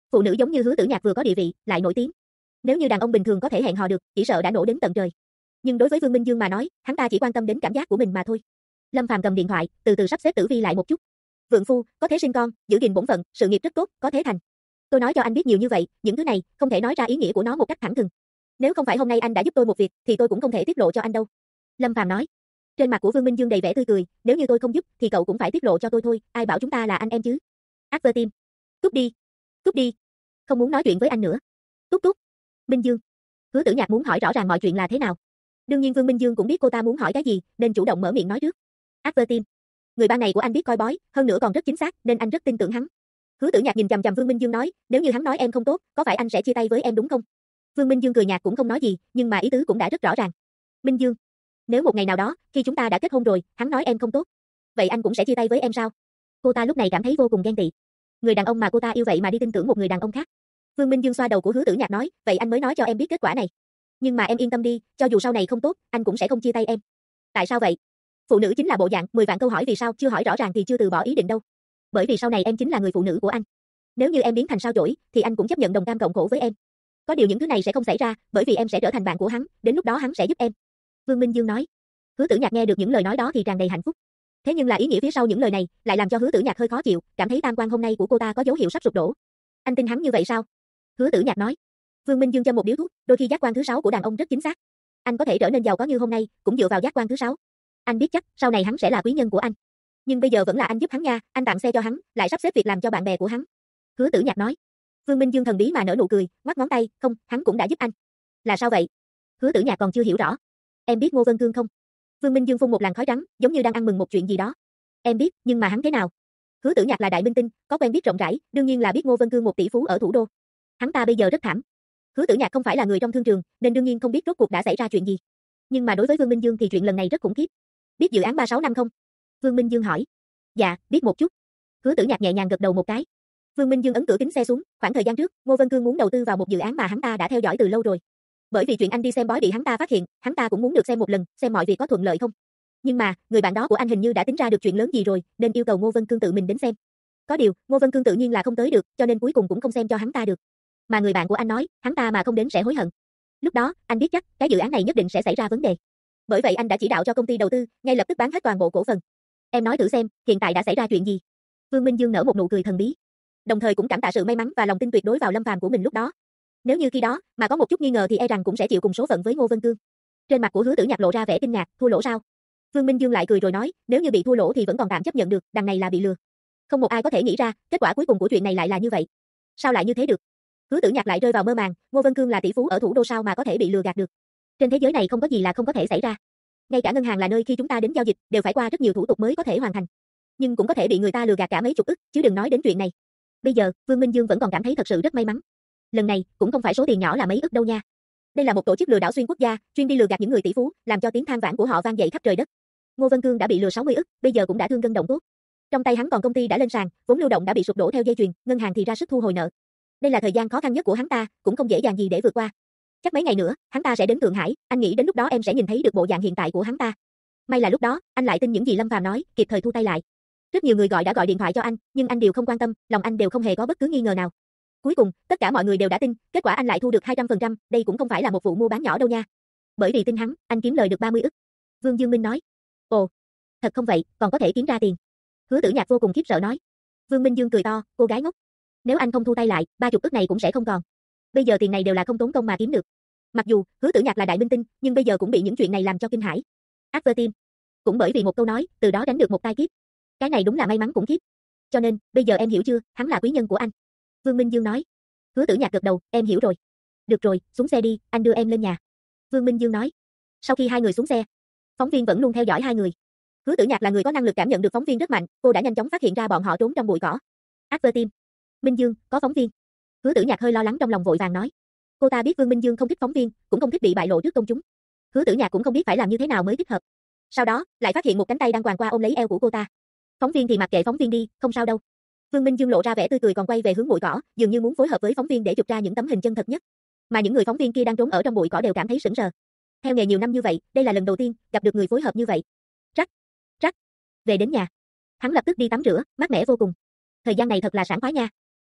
Phụ nữ giống như Hứa Tử Nhạc vừa có địa vị, lại nổi tiếng. Nếu như đàn ông bình thường có thể hẹn hò được, chỉ sợ đã nổ đến tận trời. Nhưng đối với Vương Minh Dương mà nói, hắn ta chỉ quan tâm đến cảm giác của mình mà thôi. Lâm Phàm cầm điện thoại, từ từ sắp xếp tử vi lại một chút. Vượng phu, có thể sinh con, giữ gìn bổn phận, sự nghiệp rất tốt, có thế thành. Tôi nói cho anh biết nhiều như vậy, những thứ này không thể nói ra ý nghĩa của nó một cách thẳng thừng. Nếu không phải hôm nay anh đã giúp tôi một việc, thì tôi cũng không thể tiết lộ cho anh đâu. Lâm Phàm nói. Trên mặt của Vương Minh Dương đầy vẻ tươi cười, nếu như tôi không giúp, thì cậu cũng phải tiết lộ cho tôi thôi, ai bảo chúng ta là anh em chứ? Advertim. Cút đi. Cút đi. Không muốn nói chuyện với anh nữa. Cút cút. Minh Dương. Hứa Tử Nhạc muốn hỏi rõ ràng mọi chuyện là thế nào. Đương nhiên Vương Minh Dương cũng biết cô ta muốn hỏi cái gì, nên chủ động mở miệng nói trước. Advertim. Người ban này của anh biết coi bói, hơn nữa còn rất chính xác, nên anh rất tin tưởng hắn. Hứa Tử Nhạc nhìn chằm chằm Vương Minh Dương nói, nếu như hắn nói em không tốt, có phải anh sẽ chia tay với em đúng không? Vương Minh Dương cười nhạt cũng không nói gì, nhưng mà ý tứ cũng đã rất rõ ràng. Minh Dương, nếu một ngày nào đó, khi chúng ta đã kết hôn rồi, hắn nói em không tốt, vậy anh cũng sẽ chia tay với em sao? Cô ta lúc này cảm thấy vô cùng ghen tị. Người đàn ông mà cô ta yêu vậy mà đi tin tưởng một người đàn ông khác. Vương Minh Dương xoa đầu của Hứa Tử Nhạc nói, vậy anh mới nói cho em biết kết quả này. Nhưng mà em yên tâm đi, cho dù sau này không tốt, anh cũng sẽ không chia tay em. Tại sao vậy? Phụ nữ chính là bộ dạng, 10 vạn câu hỏi vì sao chưa hỏi rõ ràng thì chưa từ bỏ ý định đâu. Bởi vì sau này em chính là người phụ nữ của anh. Nếu như em biến thành sao chổi, thì anh cũng chấp nhận đồng cam cộng khổ với em. Có điều những thứ này sẽ không xảy ra, bởi vì em sẽ trở thành bạn của hắn, đến lúc đó hắn sẽ giúp em. Vương Minh Dương nói. Hứa Tử Nhạc nghe được những lời nói đó thì tràn đầy hạnh phúc. Thế nhưng là ý nghĩa phía sau những lời này lại làm cho Hứa Tử Nhạc hơi khó chịu, cảm thấy tam quan hôm nay của cô ta có dấu hiệu sắp sụp đổ. Anh tin hắn như vậy sao? Hứa Tử Nhạc nói. Vương Minh Dương châm một điếu thuốc, đôi khi giác quan thứ 6 của đàn ông rất chính xác. Anh có thể trở nên giàu có như hôm nay, cũng dựa vào giác quan thứ 6. Anh biết chắc sau này hắn sẽ là quý nhân của anh. Nhưng bây giờ vẫn là anh giúp hắn nha, anh tặng xe cho hắn, lại sắp xếp việc làm cho bạn bè của hắn. Hứa Tử Nhạc nói. Vương Minh Dương thần bí mà nở nụ cười, ngoắc ngón tay, không, hắn cũng đã giúp anh. Là sao vậy? Hứa Tử Nhạc còn chưa hiểu rõ. Em biết Ngô Vân Cương không? Vương Minh Dương phun một làn khói trắng, giống như đang ăn mừng một chuyện gì đó. Em biết, nhưng mà hắn thế nào? Hứa Tử Nhạc là đại minh tinh, có quen biết rộng rãi, đương nhiên là biết Ngô Vân Cương một tỷ phú ở thủ đô. Hắn ta bây giờ rất thảm. Hứa Tử Nhạc không phải là người trong thương trường, nên đương nhiên không biết rốt cuộc đã xảy ra chuyện gì. Nhưng mà đối với Vương Minh Dương thì chuyện lần này rất khủng khiếp. Biết dự án 36 năm không? Vương Minh Dương hỏi. Dạ, biết một chút. Hứa Tử Nhạc nhẹ nhàng gật đầu một cái. Vương Minh Dương ấn cửa kính xe xuống, khoảng thời gian trước, Ngô Vân Cương muốn đầu tư vào một dự án mà hắn ta đã theo dõi từ lâu rồi. Bởi vì chuyện anh đi xem bói bị hắn ta phát hiện, hắn ta cũng muốn được xem một lần, xem mọi việc có thuận lợi không. Nhưng mà, người bạn đó của anh hình như đã tính ra được chuyện lớn gì rồi, nên yêu cầu Ngô Vân Cương tự mình đến xem. Có điều, Ngô Vân Cương tự nhiên là không tới được, cho nên cuối cùng cũng không xem cho hắn ta được. Mà người bạn của anh nói, hắn ta mà không đến sẽ hối hận. Lúc đó, anh biết chắc, cái dự án này nhất định sẽ xảy ra vấn đề. Bởi vậy anh đã chỉ đạo cho công ty đầu tư, ngay lập tức bán hết toàn bộ cổ phần. Em nói thử xem, hiện tại đã xảy ra chuyện gì? Vương Minh Dương nở một nụ cười thần bí. Đồng thời cũng cảm tạ sự may mắn và lòng tin tuyệt đối vào Lâm Phàm của mình lúc đó. Nếu như khi đó mà có một chút nghi ngờ thì e rằng cũng sẽ chịu cùng số phận với Ngô Vân Cương. Trên mặt của Hứa Tử Nhạc lộ ra vẻ kinh ngạc, thua lỗ sao? Vương Minh Dương lại cười rồi nói, nếu như bị thua lỗ thì vẫn còn tạm chấp nhận được, đằng này là bị lừa. Không một ai có thể nghĩ ra, kết quả cuối cùng của chuyện này lại là như vậy. Sao lại như thế được? Hứa Tử Nhạc lại rơi vào mơ màng, Ngô Vân Cương là tỷ phú ở thủ đô sao mà có thể bị lừa gạt được? Trên thế giới này không có gì là không có thể xảy ra. Ngay cả ngân hàng là nơi khi chúng ta đến giao dịch đều phải qua rất nhiều thủ tục mới có thể hoàn thành. Nhưng cũng có thể bị người ta lừa gạt cả mấy chục ức, chứ đừng nói đến chuyện này. Bây giờ, Vương Minh Dương vẫn còn cảm thấy thật sự rất may mắn. Lần này, cũng không phải số tiền nhỏ là mấy ức đâu nha. Đây là một tổ chức lừa đảo xuyên quốc gia, chuyên đi lừa gạt những người tỷ phú, làm cho tiếng than vãn của họ vang dậy khắp trời đất. Ngô Vân Cương đã bị lừa 60 ức, bây giờ cũng đã thương gân động cốt. Trong tay hắn còn công ty đã lên sàn, vốn lưu động đã bị sụp đổ theo dây chuyền, ngân hàng thì ra sức thu hồi nợ. Đây là thời gian khó khăn nhất của hắn ta, cũng không dễ dàng gì để vượt qua. Chắc mấy ngày nữa, hắn ta sẽ đến Thượng Hải, anh nghĩ đến lúc đó em sẽ nhìn thấy được bộ dạng hiện tại của hắn ta. May là lúc đó, anh lại tin những gì Lâm Phàm nói, kịp thời thu tay lại. Rất nhiều người đã gọi điện thoại cho anh, nhưng anh đều không quan tâm, lòng anh đều không hề có bất cứ nghi ngờ nào. Cuối cùng, tất cả mọi người đều đã tin, kết quả anh lại thu được 200%, đây cũng không phải là một vụ mua bán nhỏ đâu nha. Bởi vì tin hắn, anh kiếm lời được 30 ức. Vương Dương Minh nói. Ồ, thật không vậy, còn có thể kiếm ra tiền. Hứa Tử Nhạc vô cùng khiếp sợ nói. Vương Minh Dương cười to, cô gái ngốc. Nếu anh không thu tay lại, 30 ức này cũng sẽ không còn. Bây giờ tiền này đều là không tốn công mà kiếm được. Mặc dù Hứa Tử Nhạc là đại minh tinh, nhưng bây giờ cũng bị những chuyện này làm cho kinh hãi. Advertim. Cũng bởi vì một câu nói, từ đó đánh được một tai kiếp. Cái này đúng là may mắn khủng khiếp. Cho nên, bây giờ em hiểu chưa, hắn là quý nhân của anh. Vương Minh Dương nói. Hứa Tử Nhạc gật đầu, em hiểu rồi. Được rồi, xuống xe đi, anh đưa em lên nhà. Vương Minh Dương nói. Sau khi hai người xuống xe, phóng viên vẫn luôn theo dõi hai người. Hứa Tử Nhạc là người có năng lực cảm nhận được phóng viên rất mạnh, cô đã nhanh chóng phát hiện ra bọn họ trốn trong bụi cỏ. Advertim. Minh Dương, có phóng viên. Hứa Tử Nhạc hơi lo lắng trong lòng vội vàng nói. Cô ta biết Vương Minh Dương không thích phóng viên, cũng không thích bị bại lộ trước công chúng. Hứa Tử Nhạc cũng không biết phải làm như thế nào mới thích hợp. Sau đó, lại phát hiện một cánh tay đang quàng qua ôm lấy eo của cô ta. Phóng viên thì mặc kệ phóng viên đi, không sao đâu. Vương Minh Dương lộ ra vẻ tươi cười còn quay về hướng bụi cỏ, dường như muốn phối hợp với phóng viên để chụp ra những tấm hình chân thật nhất. Mà những người phóng viên kia đang trốn ở trong bụi cỏ đều cảm thấy sững sờ. Theo nghề nhiều năm như vậy, đây là lần đầu tiên gặp được người phối hợp như vậy. Rắc, rắc. Về đến nhà, hắn lập tức đi tắm rửa, mát mẻ vô cùng. Thời gian này thật là sảng khoái nha.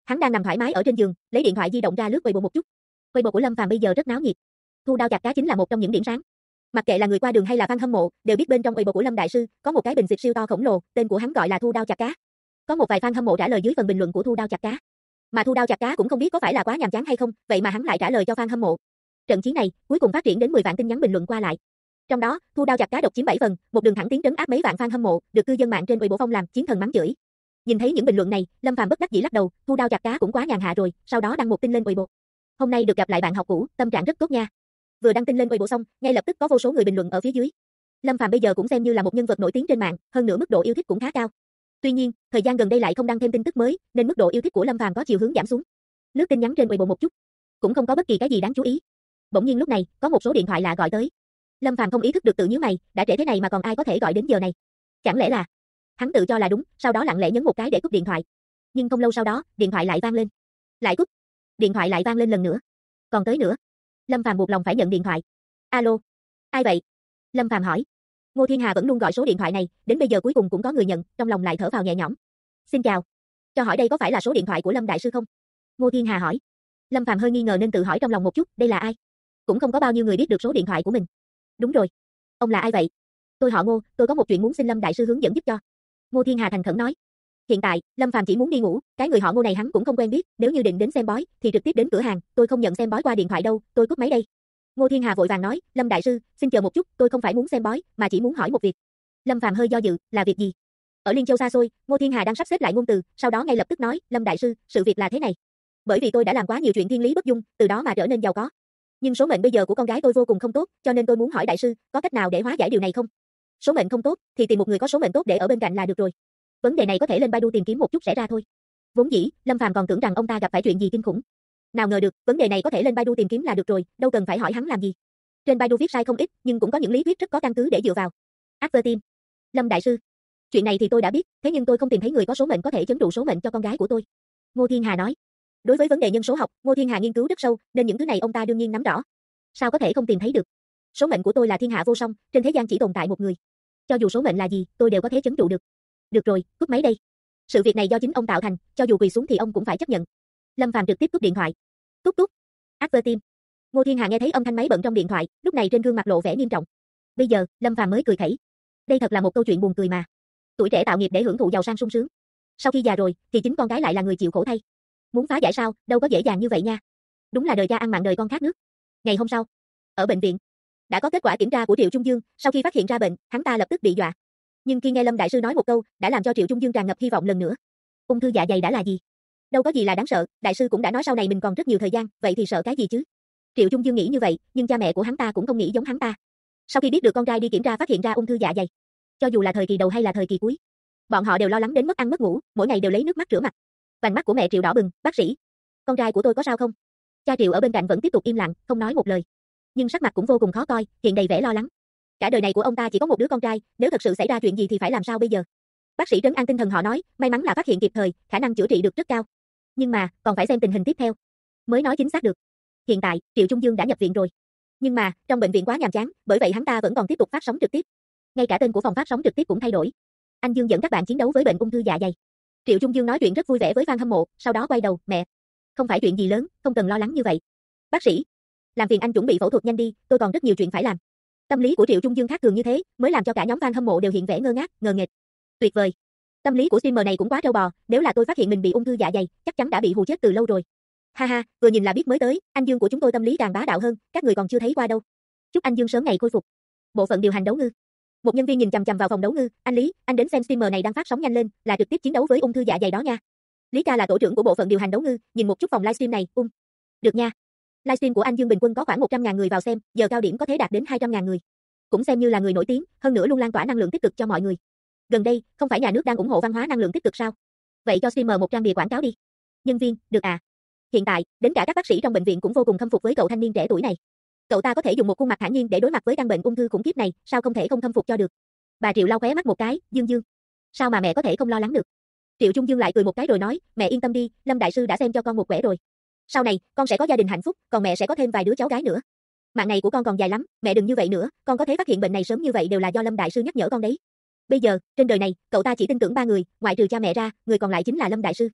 Hắn đang nằm thoải mái ở trên giường, lấy điện thoại di động ra lướt Weibo một chút. Weibo của Lâm Phàm bây giờ rất náo nhiệt. Thu Đao chặt cá chính là một trong những điểm sáng. Mặc kệ là người qua đường hay là fan hâm mộ, đều biết bên trong Weibo của Lâm đại sư có một cái bình xịt siêu to khổng lồ, tên của hắn gọi là Thu Đao chặt cá. Có một vài fan hâm mộ trả lời dưới phần bình luận của Thu Đao chặt cá. Mà Thu Đao chặt cá cũng không biết có phải là quá nhàm chán hay không, vậy mà hắn lại trả lời cho fan hâm mộ. Trận chiến này cuối cùng phát triển đến 10 vạn tin nhắn bình luận qua lại. Trong đó, Thu Đao chặt cá độc chiếm 7 phần, một đường thẳng tiến trấn áp mấy vạn fan hâm mộ, được cư dân mạng trên Weibo phong làm chiến thần mắng chửi. Nhìn thấy những bình luận này, Lâm Phàm bất đắc dĩ lắc đầu, Thu Đao chặt cá cũng quá nhàn hạ rồi, sau đó đăng một tin lên Weibo. Hôm nay được gặp lại bạn học cũ, tâm trạng rất tốt nha. Vừa đăng tin lên Weibo xong, ngay lập tức có vô số người bình luận ở phía dưới. Lâm Phàm bây giờ cũng xem như là một nhân vật nổi tiếng trên mạng, hơn nữa mức độ yêu thích cũng khá cao. Tuy nhiên, thời gian gần đây lại không đăng thêm tin tức mới, nên mức độ yêu thích của Lâm Phàm có chiều hướng giảm xuống. Lướt tin nhắn trên Weibo một chút, cũng không có bất kỳ cái gì đáng chú ý. Bỗng nhiên lúc này, có một số điện thoại lạ gọi tới. Lâm Phàm không ý thức được tự nhíu mày, đã trễ thế này mà còn ai có thể gọi đến giờ này? Chẳng lẽ là hắn tự cho là đúng, sau đó lặng lẽ nhấn một cái để cúp điện thoại. Nhưng không lâu sau đó, điện thoại lại vang lên. Lại cúp. Điện thoại lại vang lên lần nữa. Còn tới nữa. Lâm Phàm buộc lòng phải nhận điện thoại. Alo, ai vậy? Lâm Phàm hỏi. Ngô Thiên Hà vẫn luôn gọi số điện thoại này, đến bây giờ cuối cùng cũng có người nhận, trong lòng lại thở phào nhẹ nhõm. Xin chào. Cho hỏi đây có phải là số điện thoại của Lâm đại sư không? Ngô Thiên Hà hỏi. Lâm Phàm hơi nghi ngờ nên tự hỏi trong lòng một chút, đây là ai? Cũng không có bao nhiêu người biết được số điện thoại của mình. Đúng rồi. Ông là ai vậy? Tôi họ Ngô, tôi có một chuyện muốn xin Lâm đại sư hướng dẫn giúp cho. Ngô Thiên Hà thành khẩn nói. Hiện tại, Lâm Phàm chỉ muốn đi ngủ, cái người họ Ngô này hắn cũng không quen biết, nếu như định đến xem bói thì trực tiếp đến cửa hàng, tôi không nhận xem bói qua điện thoại đâu, tôi cúp máy đây. Ngô Thiên Hà vội vàng nói, Lâm đại sư, xin chờ một chút, tôi không phải muốn xem bói, mà chỉ muốn hỏi một việc. Lâm Phàm hơi do dự, là việc gì? Ở Liên Châu xa xôi, Ngô Thiên Hà đang sắp xếp lại ngôn từ, sau đó ngay lập tức nói, Lâm đại sư, sự việc là thế này. Bởi vì tôi đã làm quá nhiều chuyện thiên lý bất dung, từ đó mà trở nên giàu có. Nhưng số mệnh bây giờ của con gái tôi vô cùng không tốt, cho nên tôi muốn hỏi đại sư, có cách nào để hóa giải điều này không? Số mệnh không tốt, thì tìm một người có số mệnh tốt để ở bên cạnh là được rồi. Vấn đề này có thể lên Baidu tìm kiếm một chút sẽ ra thôi. Vốn dĩ, Lâm Phàm còn tưởng rằng ông ta gặp phải chuyện gì kinh khủng. Nào ngờ được, vấn đề này có thể lên Baidu tìm kiếm là được rồi, đâu cần phải hỏi hắn làm gì. Trên Baidu viết sai không ít, nhưng cũng có những lý thuyết rất có căn cứ để dựa vào. Advertim. Lâm đại sư, chuyện này thì tôi đã biết, thế nhưng tôi không tìm thấy người có số mệnh có thể chấn trụ số mệnh cho con gái của tôi. Ngô Thiên Hà nói. Đối với vấn đề nhân số học, Ngô Thiên Hà nghiên cứu rất sâu, nên những thứ này ông ta đương nhiên nắm rõ. Sao có thể không tìm thấy được? Số mệnh của tôi là thiên hạ vô song, trên thế gian chỉ tồn tại một người. Cho dù số mệnh là gì, tôi đều có thể chấn trụ được. Được rồi, cúp máy đây. Sự việc này do chính ông tạo thành, cho dù quỳ xuống thì ông cũng phải chấp nhận. Lâm Phàm trực tiếp cúp điện thoại. Cúp cúp. Advertim. Ngô Thiên Hà nghe thấy âm thanh máy bận trong điện thoại, lúc này trên gương mặt lộ vẻ nghiêm trọng. Bây giờ, Lâm Phàm mới cười khẩy. Đây thật là một câu chuyện buồn cười mà. Tuổi trẻ tạo nghiệp để hưởng thụ giàu sang sung sướng. Sau khi già rồi, thì chính con gái lại là người chịu khổ thay. Muốn phá giải sao, đâu có dễ dàng như vậy nha. Đúng là đời cha ăn mặn đời con khát nước. Ngày hôm sau, ở bệnh viện, đã có kết quả kiểm tra của Triệu Trung Dương, sau khi phát hiện ra bệnh, hắn ta lập tức bị dọa. Nhưng khi nghe Lâm đại sư nói một câu, đã làm cho Triệu Trung Dương tràn ngập hy vọng lần nữa. Ung thư dạ dày đã là gì? Đâu có gì là đáng sợ, đại sư cũng đã nói sau này mình còn rất nhiều thời gian, vậy thì sợ cái gì chứ? Triệu Trung Dương nghĩ như vậy, nhưng cha mẹ của hắn ta cũng không nghĩ giống hắn ta. Sau khi biết được con trai đi kiểm tra phát hiện ra ung thư dạ dày, cho dù là thời kỳ đầu hay là thời kỳ cuối, bọn họ đều lo lắng đến mất ăn mất ngủ, mỗi ngày đều lấy nước mắt rửa mặt. Vành mắt của mẹ Triệu đỏ bừng, bác sĩ, con trai của tôi có sao không? Cha Triệu ở bên cạnh vẫn tiếp tục im lặng, không nói một lời. Nhưng sắc mặt cũng vô cùng khó coi, hiện đầy vẻ lo lắng. Cả đời này của ông ta chỉ có một đứa con trai, nếu thật sự xảy ra chuyện gì thì phải làm sao bây giờ? Bác sĩ trấn an tinh thần họ nói, may mắn là phát hiện kịp thời, khả năng chữa trị được rất cao. Nhưng mà, còn phải xem tình hình tiếp theo mới nói chính xác được. Hiện tại, Triệu Trung Dương đã nhập viện rồi. Nhưng mà, trong bệnh viện quá nhàm chán, bởi vậy hắn ta vẫn còn tiếp tục phát sóng trực tiếp. Ngay cả tên của phòng phát sóng trực tiếp cũng thay đổi. Anh Dương dẫn các bạn chiến đấu với bệnh ung thư dạ dày. Triệu Trung Dương nói chuyện rất vui vẻ với fan hâm mộ, sau đó quay đầu, mẹ, không phải chuyện gì lớn, không cần lo lắng như vậy. Bác sĩ, làm phiền anh chuẩn bị phẫu thuật nhanh đi, tôi còn rất nhiều chuyện phải làm. Tâm lý của Triệu Trung Dương khác thường như thế, mới làm cho cả nhóm fan hâm mộ đều hiện vẻ ngơ ngác, ngờ nghệch. Tuyệt vời. Tâm lý của streamer này cũng quá trâu bò, nếu là tôi phát hiện mình bị ung thư dạ dày, chắc chắn đã bị hù chết từ lâu rồi. Ha ha, vừa nhìn là biết mới tới, anh Dương của chúng tôi tâm lý càng bá đạo hơn, các người còn chưa thấy qua đâu. Chúc anh Dương sớm ngày khôi phục. Bộ phận điều hành đấu ngư. Một nhân viên nhìn chằm chằm vào phòng đấu ngư, anh Lý, anh đến xem streamer này đang phát sóng nhanh lên, là trực tiếp chiến đấu với ung thư dạ dày đó nha. Lý ca là tổ trưởng của bộ phận điều hành đấu ngư, nhìn một chút phòng livestream này, được nha. Livestream của anh Dương bình quân có khoảng 100.000 người vào xem, giờ cao điểm có thể đạt đến 200.000 người. Cũng xem như là người nổi tiếng, hơn nữa luôn lan tỏa năng lượng tích cực cho mọi người. Gần đây, không phải nhà nước đang ủng hộ văn hóa năng lượng tích cực sao? Vậy cho streamer một trang bìa quảng cáo đi. Nhân viên, được à. Hiện tại, đến cả các bác sĩ trong bệnh viện cũng vô cùng khâm phục với cậu thanh niên trẻ tuổi này. Cậu ta có thể dùng một khuôn mặt thản nhiên để đối mặt với căn bệnh ung thư khủng khiếp này, sao không thể không khâm phục cho được. Bà Triệu lau khóe mắt một cái, Dương Dương, sao mà mẹ có thể không lo lắng được? Triệu Trung Dương lại cười một cái rồi nói, mẹ yên tâm đi, Lâm đại sư đã xem cho con một quẻ rồi. Sau này, con sẽ có gia đình hạnh phúc, còn mẹ sẽ có thêm vài đứa cháu gái nữa. Mạng này của con còn dài lắm, mẹ đừng như vậy nữa, con có thể phát hiện bệnh này sớm như vậy đều là do Lâm đại sư nhắc nhở con đấy. Bây giờ, trên đời này, cậu ta chỉ tin tưởng 3 người, ngoại trừ cha mẹ ra, người còn lại chính là Lâm đại sư.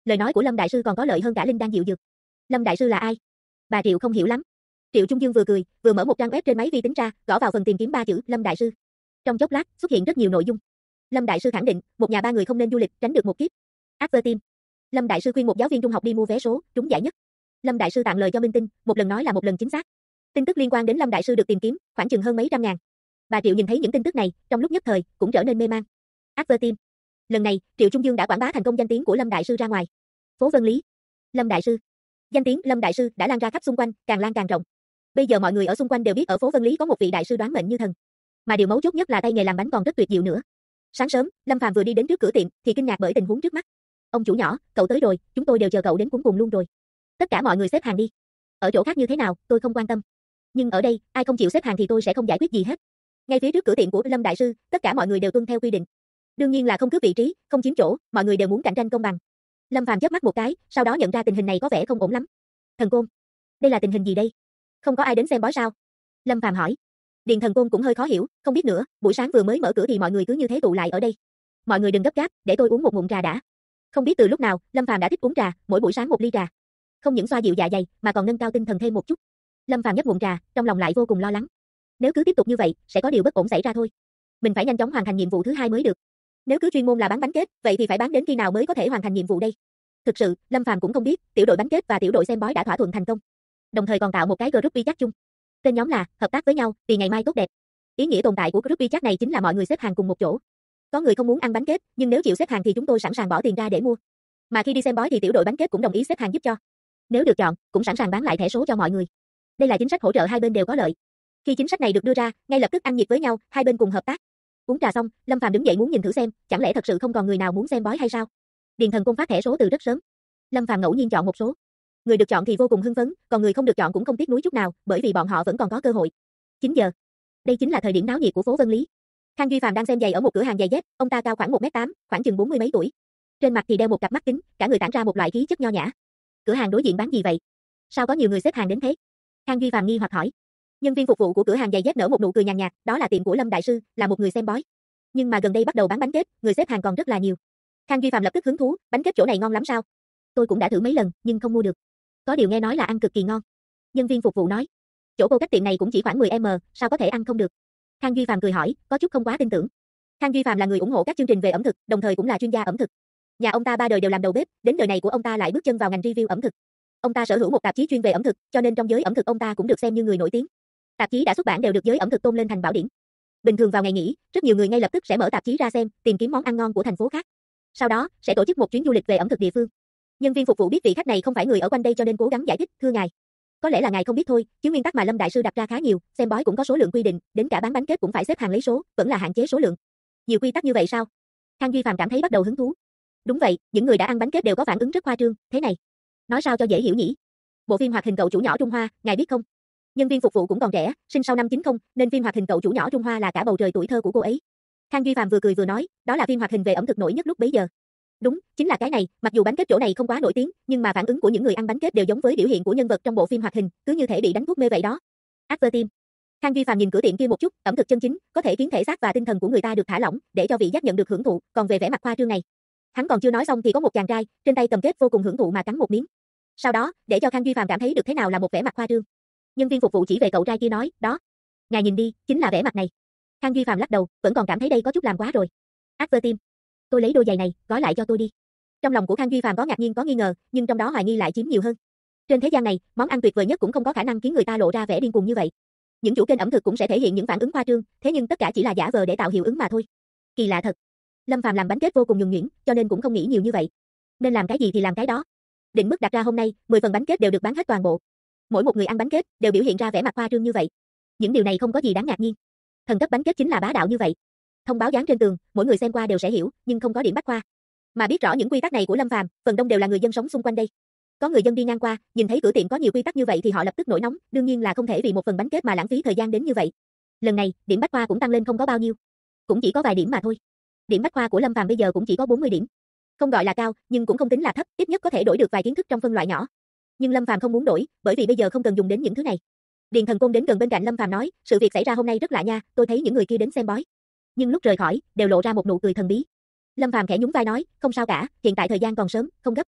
Lời nói của Lâm đại sư còn có lợi hơn cả linh đan diệu dược. Lâm đại sư là ai? Bà Triệu không hiểu lắm. Triệu Trung Dương vừa cười, vừa mở một trang web trên máy vi tính ra, gõ vào phần tìm kiếm 3 chữ Lâm đại sư. Trong chốc lát, xuất hiện rất nhiều nội dung. Lâm đại sư khẳng định, một nhà ba người không nên du lịch, tránh được một kiếp. Advertime. Lâm đại sư khuyên một giáo viên trung học đi mua vé số, trúng giải nhất. Lâm đại sư tặng lời cho minh tinh, một lần nói là một lần chính xác. Tin tức liên quan đến Lâm đại sư được tìm kiếm, khoảng chừng hơn mấy trăm ngàn. Bà Triệu nhìn thấy những tin tức này, trong lúc nhất thời cũng trở nên mê man. Advertime. Lần này, Triệu Trung Dương đã quảng bá thành công danh tiếng của Lâm đại sư ra ngoài. Phố Vân Lý. Lâm đại sư. Danh tiếng Lâm đại sư đã lan ra khắp xung quanh, càng lan càng rộng. Bây giờ mọi người ở xung quanh đều biết ở phố Vân Lý có một vị đại sư đoán mệnh như thần. Mà điều mấu chốt nhất là tay nghề làm bánh còn rất tuyệt diệu nữa. Sáng sớm, Lâm Phàm vừa đi đến trước cửa tiệm thì kinh ngạc bởi tình huống trước mắt. Ông chủ nhỏ, cậu tới rồi, chúng tôi đều chờ cậu đến cuống cuồng luôn rồi. Tất cả mọi người xếp hàng đi. Ở chỗ khác như thế nào, tôi không quan tâm. Nhưng ở đây, ai không chịu xếp hàng thì tôi sẽ không giải quyết gì hết. Ngay phía trước cửa tiệm của Lâm đại sư, tất cả mọi người đều tuân theo quy định. Đương nhiên là không cướp vị trí, không chiếm chỗ, mọi người đều muốn cạnh tranh công bằng. Lâm Phàm chớp mắt một cái, sau đó nhận ra tình hình này có vẻ không ổn lắm. Thần Côn, đây là tình hình gì đây? Không có ai đến xem bói sao? Lâm Phàm hỏi. Điền Thần Côn cũng hơi khó hiểu, không biết nữa, buổi sáng vừa mới mở cửa thì mọi người cứ như thế tụ lại ở đây. Mọi người đừng gấp gáp, để tôi uống một ngụm trà đã. Không biết từ lúc nào, Lâm Phàm đã thích uống trà, mỗi buổi sáng một ly trà. Không những xoa dịu dạ dày, mà còn nâng cao tinh thần thêm một chút. Lâm Phàm nhấp ngụm trà, trong lòng lại vô cùng lo lắng. Nếu cứ tiếp tục như vậy, sẽ có điều bất ổn xảy ra thôi. Mình phải nhanh chóng hoàn thành nhiệm vụ thứ 2 mới được. Nếu cứ chuyên môn là bán bánh kết, vậy thì phải bán đến khi nào mới có thể hoàn thành nhiệm vụ đây? Thực sự, Lâm Phàm cũng không biết, tiểu đội bánh kết và tiểu đội xem bói đã thỏa thuận thành công. Đồng thời còn tạo một cái group chat chung. Tên nhóm là hợp tác với nhau, vì ngày mai tốt đẹp. Ý nghĩa tồn tại của group chat này chính là mọi người xếp hàng cùng một chỗ. Có người không muốn ăn bánh kết, nhưng nếu chịu xếp hàng thì chúng tôi sẵn sàng bỏ tiền ra để mua. Mà khi đi xem bói thì tiểu đội bánh kết cũng đồng ý xếp hàng giúp cho. Nếu được chọn, cũng sẵn sàng bán lại thẻ số cho mọi người. Đây là chính sách hỗ trợ hai bên đều có lợi. Khi chính sách này được đưa ra, ngay lập tức ăn nhịp với nhau, hai bên cùng hợp tác. Uống trà xong, Lâm Phàm đứng dậy muốn nhìn thử xem, chẳng lẽ thật sự không còn người nào muốn xem bói hay sao? Điền Thần Côn phát thẻ số từ rất sớm. Lâm Phàm ngẫu nhiên chọn một số. Người được chọn thì vô cùng hưng phấn, còn người không được chọn cũng không tiếc nuối chút nào, bởi vì bọn họ vẫn còn có cơ hội. 9 giờ. Đây chính là thời điểm náo nhiệt của phố Vân Lý. Khang Duy Phàm đang xem giày ở một cửa hàng giày dép, ông ta cao khoảng 1m8, khoảng chừng 40 mấy tuổi. Trên mặt thì đeo một cặp mắt kính, cả người tản ra một loại khí chất nho nhã. Cửa hàng đối diện bán gì vậy? Sao có nhiều người xếp hàng đến thế? Khang Duy Phàm nghi hoặc hỏi. Nhân viên phục vụ của cửa hàng giày dép nở một nụ cười nhàn nhạt, đó là tiệm của Lâm đại sư, là một người xem bói. Nhưng mà gần đây bắt đầu bán bánh kết, người xếp hàng còn rất là nhiều. Khang Duy Phàm lập tức hứng thú, bánh kết chỗ này ngon lắm sao? Tôi cũng đã thử mấy lần, nhưng không mua được. Có điều nghe nói là ăn cực kỳ ngon. Nhân viên phục vụ nói. Chỗ cô cách tiệm này cũng chỉ khoảng 10m, sao có thể ăn không được? Khang Duy Phàm cười hỏi, có chút không quá tin tưởng. Khang Duy Phàm là người ủng hộ các chương trình về ẩm thực, đồng thời cũng là chuyên gia ẩm thực. Nhà ông ta 3 đời đều làm đầu bếp, đến đời này của ông ta lại bước chân vào ngành review ẩm thực. Ông ta sở hữu một tạp chí chuyên về ẩm thực, cho nên trong giới ẩm thực ông ta cũng được xem như người nổi tiếng. Tạp chí đã xuất bản đều được giới ẩm thực tôn lên thành bảo điển. Bình thường vào ngày nghỉ, rất nhiều người ngay lập tức sẽ mở tạp chí ra xem, tìm kiếm món ăn ngon của thành phố khác. Sau đó, sẽ tổ chức một chuyến du lịch về ẩm thực địa phương. Nhân viên phục vụ biết vị khách này không phải người ở quanh đây cho nên cố gắng giải thích, thưa ngài. Có lẽ là ngài không biết thôi, chứ nguyên tắc mà Lâm đại sư đặt ra khá nhiều, xem bói cũng có số lượng quy định, đến cả bán bánh kết cũng phải xếp hàng lấy số, vẫn là hạn chế số lượng. Nhiều quy tắc như vậy sao? Khang Duy Phàm cảm thấy bắt đầu hứng thú. Đúng vậy, những người đã ăn bánh kết đều có phản ứng rất khoa trương, thế này. Nói sao cho dễ hiểu nhỉ? Bộ phim hoạt hình cậu chủ nhỏ Trung Hoa, ngài biết không? Nhân viên phục vụ cũng còn trẻ, sinh sau năm 90, nên phim hoạt hình cậu chủ nhỏ Trung Hoa là cả bầu trời tuổi thơ của cô ấy. Khang Duy Phàm vừa cười vừa nói, đó là phim hoạt hình về ẩm thực nổi nhất lúc bấy giờ. Đúng, chính là cái này, mặc dù bánh kết chỗ này không quá nổi tiếng, nhưng mà phản ứng của những người ăn bánh kết đều giống với biểu hiện của nhân vật trong bộ phim hoạt hình, cứ như thể bị đánh thuốc mê vậy đó. Advertime. Khang Duy Phàm nhìn cửa tiệm kia một chút, ẩm thực chân chính, có thể khiến thể xác và tinh thần của người ta được thả lỏng, để cho vị giác nhận được hưởng thụ, còn về vẻ mặt khoa trương này. Hắn còn chưa nói xong thì có một chàng trai, trên tay cầm kết vô cùng hưởng thụ mà cắn một miếng. Sau đó, để cho Khang Duy Phàm cảm thấy được thế nào là một vẻ mặt khoa trương. Nhân viên phục vụ chỉ về cậu trai kia nói, đó, ngài nhìn đi, chính là vẻ mặt này. Khang Duy Phàm lắc đầu, vẫn còn cảm thấy đây có chút làm quá rồi. Advertime. Tôi lấy đôi giày này, gói lại cho tôi đi. Trong lòng của Khang Duy Phàm có ngạc nhiên có nghi ngờ, nhưng trong đó hoài nghi lại chiếm nhiều hơn. Trên thế gian này, món ăn tuyệt vời nhất cũng không có khả năng khiến người ta lộ ra vẻ điên cuồng như vậy. Những chủ kênh ẩm thực cũng sẽ thể hiện những phản ứng khoa trương, thế nhưng tất cả chỉ là giả vờ để tạo hiệu ứng mà thôi. Kỳ lạ thật. Lâm Phàm làm bánh kết vô cùng nhuần nhuyễn, cho nên cũng không nghĩ nhiều như vậy. Nên làm cái gì thì làm cái đó. Định mức đặt ra hôm nay, 10 phần bánh kết đều được bán hết toàn bộ. Mỗi một người ăn bánh kết đều biểu hiện ra vẻ mặt khoa trương như vậy. Những điều này không có gì đáng ngạc nhiên. Thần cấp bánh kết chính là bá đạo như vậy. Thông báo dán trên tường, mỗi người xem qua đều sẽ hiểu, nhưng không có điểm bách khoa. Mà biết rõ những quy tắc này của Lâm Phàm, phần đông đều là người dân sống xung quanh đây. Có người dân đi ngang qua, nhìn thấy cửa tiệm có nhiều quy tắc như vậy thì họ lập tức nổi nóng, đương nhiên là không thể vì một phần bánh kết mà lãng phí thời gian đến như vậy. Lần này, điểm bách khoa cũng tăng lên không có bao nhiêu, cũng chỉ có vài điểm mà thôi. Điểm bách khoa của Lâm Phàm bây giờ cũng chỉ có 40 điểm. Không gọi là cao, nhưng cũng không tính là thấp, ít nhất có thể đổi được vài kiến thức trong phân loại nhỏ. Nhưng Lâm Phàm không muốn đổi, bởi vì bây giờ không cần dùng đến những thứ này. Điền Thần Côn đến gần bên cạnh Lâm Phàm nói, sự việc xảy ra hôm nay rất lạ nha, tôi thấy những người kia đến xem bói. Nhưng lúc rời khỏi, đều lộ ra một nụ cười thần bí. Lâm Phàm khẽ nhún vai nói, không sao cả, hiện tại thời gian còn sớm, không gấp.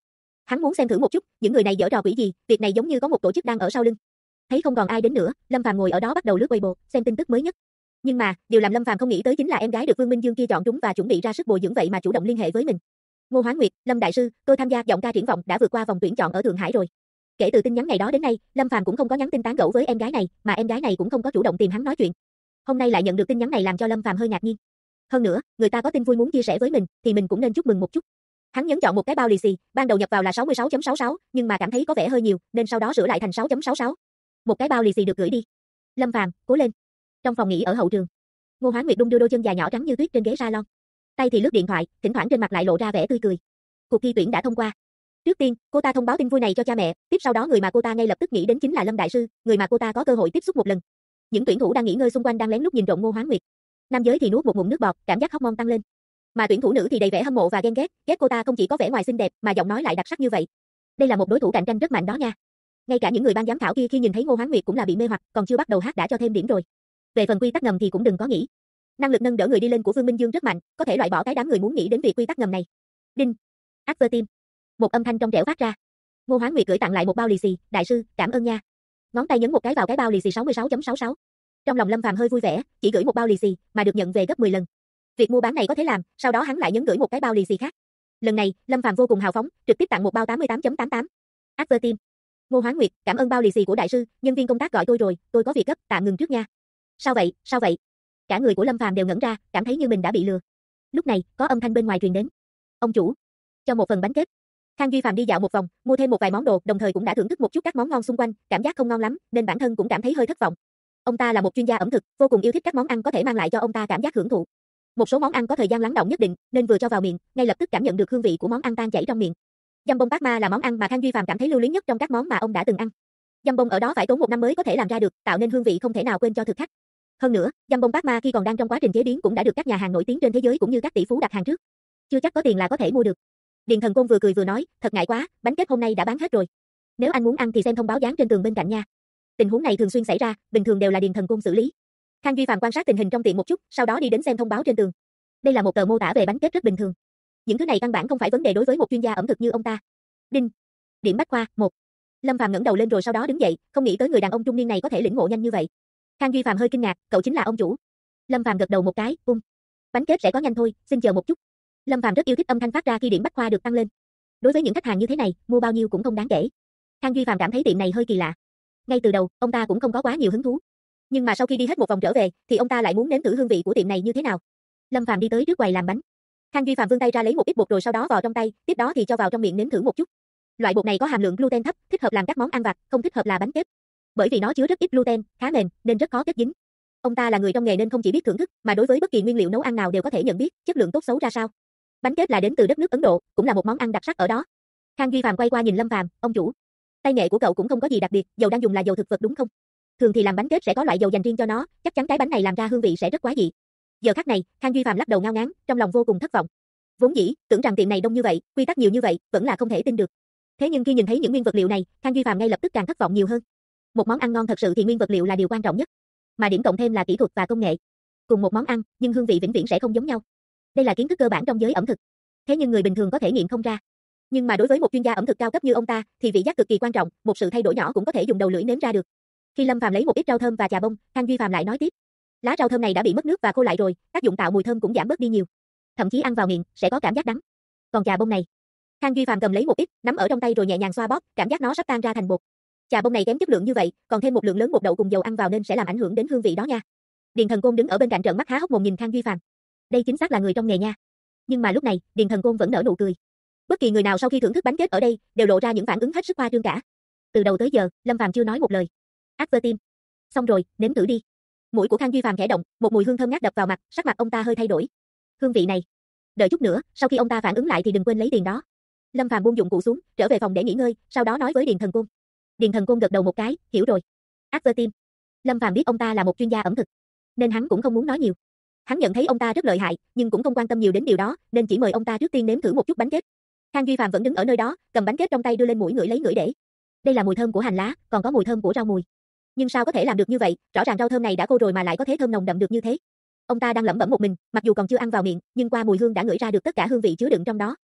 Hắn muốn xem thử một chút, những người này giở trò quỷ gì, việc này giống như có một tổ chức đang ở sau lưng. Thấy không còn ai đến nữa, Lâm Phàm ngồi ở đó bắt đầu lướt Weibo, xem tin tức mới nhất. Nhưng mà, điều làm Lâm Phàm không nghĩ tới chính là em gái được Vương Minh Dương kia chọn trúng và chuẩn bị ra sức bồi dưỡng vậy mà chủ động liên hệ với mình. Ngô Hoán Nguyệt, Lâm đại sư, tôi tham gia giọng ca triển vọng đã vượt qua vòng tuyển chọn ở Thượng Hải rồi. Kể từ tin nhắn ngày đó đến nay, Lâm Phàm cũng không có nhắn tin tán gẫu với em gái này, mà em gái này cũng không có chủ động tìm hắn nói chuyện. Hôm nay lại nhận được tin nhắn này làm cho Lâm Phàm hơi ngạc nhiên. Hơn nữa, người ta có tin vui muốn chia sẻ với mình, thì mình cũng nên chúc mừng một chút. Hắn nhấn chọn một cái bao lì xì, ban đầu nhập vào là 66.66, nhưng mà cảm thấy có vẻ hơi nhiều, nên sau đó sửa lại thành 6.66. Một cái bao lì xì được gửi đi. Lâm Phàm, cố lên. Trong phòng nghỉ ở hậu trường, Ngô Hoán Nguyệt đung đưa đôi chân dài nhỏ trắng như tuyết trên ghế salon, tay thì lướt điện thoại, thỉnh thoảng trên mặt lại lộ ra vẻ tươi cười. Cuộc thi tuyển đã thông qua. Trước tiên, cô ta thông báo tin vui này cho cha mẹ, tiếp sau đó người mà cô ta ngay lập tức nghĩ đến chính là Lâm đại sư, người mà cô ta có cơ hội tiếp xúc một lần. Những tuyển thủ đang nghỉ ngơi xung quanh đang lén lút nhìn trộm Ngô Hoán Nguyệt. Nam giới thì nuốt một ngụm nước bọt, cảm giác hormone tăng lên. Mà tuyển thủ nữ thì đầy vẻ hâm mộ và ghen ghét, ghét cô ta không chỉ có vẻ ngoài xinh đẹp mà giọng nói lại đặc sắc như vậy. Đây là một đối thủ cạnh tranh rất mạnh đó nha. Ngay cả những người ban giám khảo kia khi nhìn thấy Ngô Hoán Nguyệt cũng là bị mê hoặc, còn chưa bắt đầu hát đã cho thêm điểm rồi. Về phần quy tắc ngầm thì cũng đừng có nghĩ. Năng lực nâng đỡ người đi lên của Vương Minh Dương rất mạnh, có thể loại bỏ cái đám người muốn nghĩ đến việc quy tắc ngầm này. Đinh. Advertim. Một âm thanh trong trẻo phát ra. Ngô Hoán Nguyệt gửi tặng lại một bao lì xì, đại sư, cảm ơn nha. Ngón tay nhấn một cái vào cái bao lì xì 66.66. Trong lòng Lâm Phàm hơi vui vẻ, chỉ gửi một bao lì xì mà được nhận về gấp 10 lần. Việc mua bán này có thể làm, sau đó hắn lại nhấn gửi một cái bao lì xì khác. Lần này, Lâm Phàm vô cùng hào phóng, trực tiếp tặng một bao 88.88. Advertim. Ngô Hoán Nguyệt, cảm ơn bao lì xì của đại sư, nhân viên công tác gọi tôi rồi, tôi có việc gấp, tạm ngừng trước nha. Sao vậy, sao vậy? Cả người của Lâm Phàm đều ngẩn ra, cảm thấy như mình đã bị lừa. Lúc này, có âm thanh bên ngoài truyền đến. Ông chủ, cho một phần bánh kết. Khang Duy Phạm đi dạo một vòng, mua thêm một vài món đồ, đồng thời cũng đã thưởng thức một chút các món ngon xung quanh, cảm giác không ngon lắm, nên bản thân cũng cảm thấy hơi thất vọng. Ông ta là một chuyên gia ẩm thực, vô cùng yêu thích các món ăn có thể mang lại cho ông ta cảm giác hưởng thụ. Một số món ăn có thời gian lắng đọng nhất định, nên vừa cho vào miệng, ngay lập tức cảm nhận được hương vị của món ăn tan chảy trong miệng. Dăm bông Bát Ma là món ăn mà Khang Duy Phạm cảm thấy lưu luyến nhất trong các món mà ông đã từng ăn. Dăm bông ở đó phải tốn một năm mới có thể làm ra được, tạo nên hương vị không thể nào quên cho thực khách. Hơn nữa, dăm bông Bát Ma khi còn đang trong quá trình chế biến cũng đã được các nhà hàng nổi tiếng trên thế giới cũng như các tỷ phú đặt hàng trước. Chưa chắc có tiền là có thể mua được. Điền Thần Côn vừa cười vừa nói, thật ngại quá, bánh kết hôm nay đã bán hết rồi. Nếu anh muốn ăn thì xem thông báo dán trên tường bên cạnh nha. Tình huống này thường xuyên xảy ra, bình thường đều là Điền Thần Côn xử lý. Khang Duy Phạm quan sát tình hình trong tiệm một chút, sau đó đi đến xem thông báo trên tường. Đây là một tờ mô tả về bánh kết rất bình thường. Những thứ này căn bản không phải vấn đề đối với một chuyên gia ẩm thực như ông ta. Đinh. Điểm bách khoa 1. Lâm Phàm ngẩng đầu lên rồi sau đó đứng dậy, không nghĩ tới người đàn ông trung niên này có thể lĩnh ngộ nhanh như vậy. Khang Duy Phạm hơi kinh ngạc, cậu chính là ông chủ. Lâm Phàm gật đầu một cái, bánh kết sẽ có nhanh thôi, xin chờ một chút. Lâm Phàm rất yêu thích âm thanh phát ra khi điểm bách khoa được tăng lên. Đối với những khách hàng như thế này, mua bao nhiêu cũng không đáng kể. Khang Duy Phạm cảm thấy tiệm này hơi kỳ lạ. Ngay từ đầu, ông ta cũng không có quá nhiều hứng thú. Nhưng mà sau khi đi hết một vòng trở về, thì ông ta lại muốn nếm thử hương vị của tiệm này như thế nào. Lâm Phàm đi tới trước quầy làm bánh. Khang Duy Phạm vươn tay ra lấy một ít bột rồi sau đó vò trong tay, tiếp đó thì cho vào trong miệng nếm thử một chút. Loại bột này có hàm lượng gluten thấp, thích hợp làm các món ăn vặt, không thích hợp là bánh kết. Bởi vì nó chứa rất ít gluten, khá mềm nên rất khó kết dính. Ông ta là người trong nghề nên không chỉ biết thưởng thức, mà đối với bất kỳ nguyên liệu nấu ăn nào đều có thể nhận biết chất lượng tốt xấu ra sao. Bánh kết là đến từ đất nước Ấn Độ, cũng là một món ăn đặc sắc ở đó. Khang Duy Phạm quay qua nhìn Lâm Phàm, ông chủ, tay nghề của cậu cũng không có gì đặc biệt, dầu đang dùng là dầu thực vật đúng không? Thường thì làm bánh kết sẽ có loại dầu dành riêng cho nó, chắc chắn cái bánh này làm ra hương vị sẽ rất quá dị. Giờ khắc này, Khang Duy Phạm lắc đầu ngao ngán, trong lòng vô cùng thất vọng. Vốn dĩ, tưởng rằng tiệm này đông như vậy, quy tắc nhiều như vậy, vẫn là không thể tin được. Thế nhưng khi nhìn thấy những nguyên vật liệu này, Khang Duy Phạm ngay lập tức càng thất vọng nhiều hơn. Một món ăn ngon thật sự thì nguyên vật liệu là điều quan trọng nhất, mà điểm cộng thêm là kỹ thuật và công nghệ. Cùng một món ăn, nhưng hương vị vĩnh viễn sẽ không giống nhau. Đây là kiến thức cơ bản trong giới ẩm thực. Thế nhưng người bình thường có thể nghiệm không ra. Nhưng mà đối với một chuyên gia ẩm thực cao cấp như ông ta, thì vị giác cực kỳ quan trọng, một sự thay đổi nhỏ cũng có thể dùng đầu lưỡi nếm ra được. Khi Lâm Phàm lấy một ít rau thơm và trà bông, Khang Duy Phạm lại nói tiếp: lá rau thơm này đã bị mất nước và khô lại rồi, tác dụng tạo mùi thơm cũng giảm bớt đi nhiều. Thậm chí ăn vào miệng sẽ có cảm giác đắng. Còn trà bông này, Khang Duy Phạm cầm lấy một ít, nắm ở trong tay rồi nhẹ nhàng xoa bóp, cảm giác nó sắp tan ra thành bột. Trà bông này kém chất lượng như vậy, còn thêm một lượng lớn bột đậu cùng dầu ăn vào nên sẽ làm ảnh hưởng đến hương vị đó nha. Điền Thần Côn đứng ở bên cạnh trợn mắt há hốc mồm nhìn Khang Duy Phạm. Đây chính xác là người trong nghề nha. Nhưng mà lúc này, Điền Thần Côn vẫn nở nụ cười. Bất kỳ người nào sau khi thưởng thức bánh kết ở đây, đều lộ ra những phản ứng hết sức khoa trương cả. Từ đầu tới giờ, Lâm Phàm chưa nói một lời. Advertim. Xong rồi, nếm thử đi. Mũi của Khang Duy Phạm khẽ động, một mùi hương thơm ngát đập vào mặt, sắc mặt ông ta hơi thay đổi. Hương vị này, đợi chút nữa, sau khi ông ta phản ứng lại thì đừng quên lấy tiền đó. Lâm Phàm buông dụng cụ xuống, trở về phòng để nghỉ ngơi, sau đó nói với Điền Thần Côn. Điền Thần Côn gật đầu một cái, hiểu rồi. Advertim. Lâm Phàm biết ông ta là một chuyên gia ẩm thực, nên hắn cũng không muốn nói nhiều. Hắn nhận thấy ông ta rất lợi hại, nhưng cũng không quan tâm nhiều đến điều đó, nên chỉ mời ông ta trước tiên nếm thử một chút bánh kết. Khang Duy Phạm vẫn đứng ở nơi đó, cầm bánh kết trong tay đưa lên mũi ngửi lấy ngửi để. Đây là mùi thơm của hành lá, còn có mùi thơm của rau mùi. Nhưng sao có thể làm được như vậy, rõ ràng rau thơm này đã khô rồi mà lại có thế thơm nồng đậm được như thế. Ông ta đang lẩm bẩm một mình, mặc dù còn chưa ăn vào miệng, nhưng qua mùi hương đã ngửi ra được tất cả hương vị chứa đựng trong đó.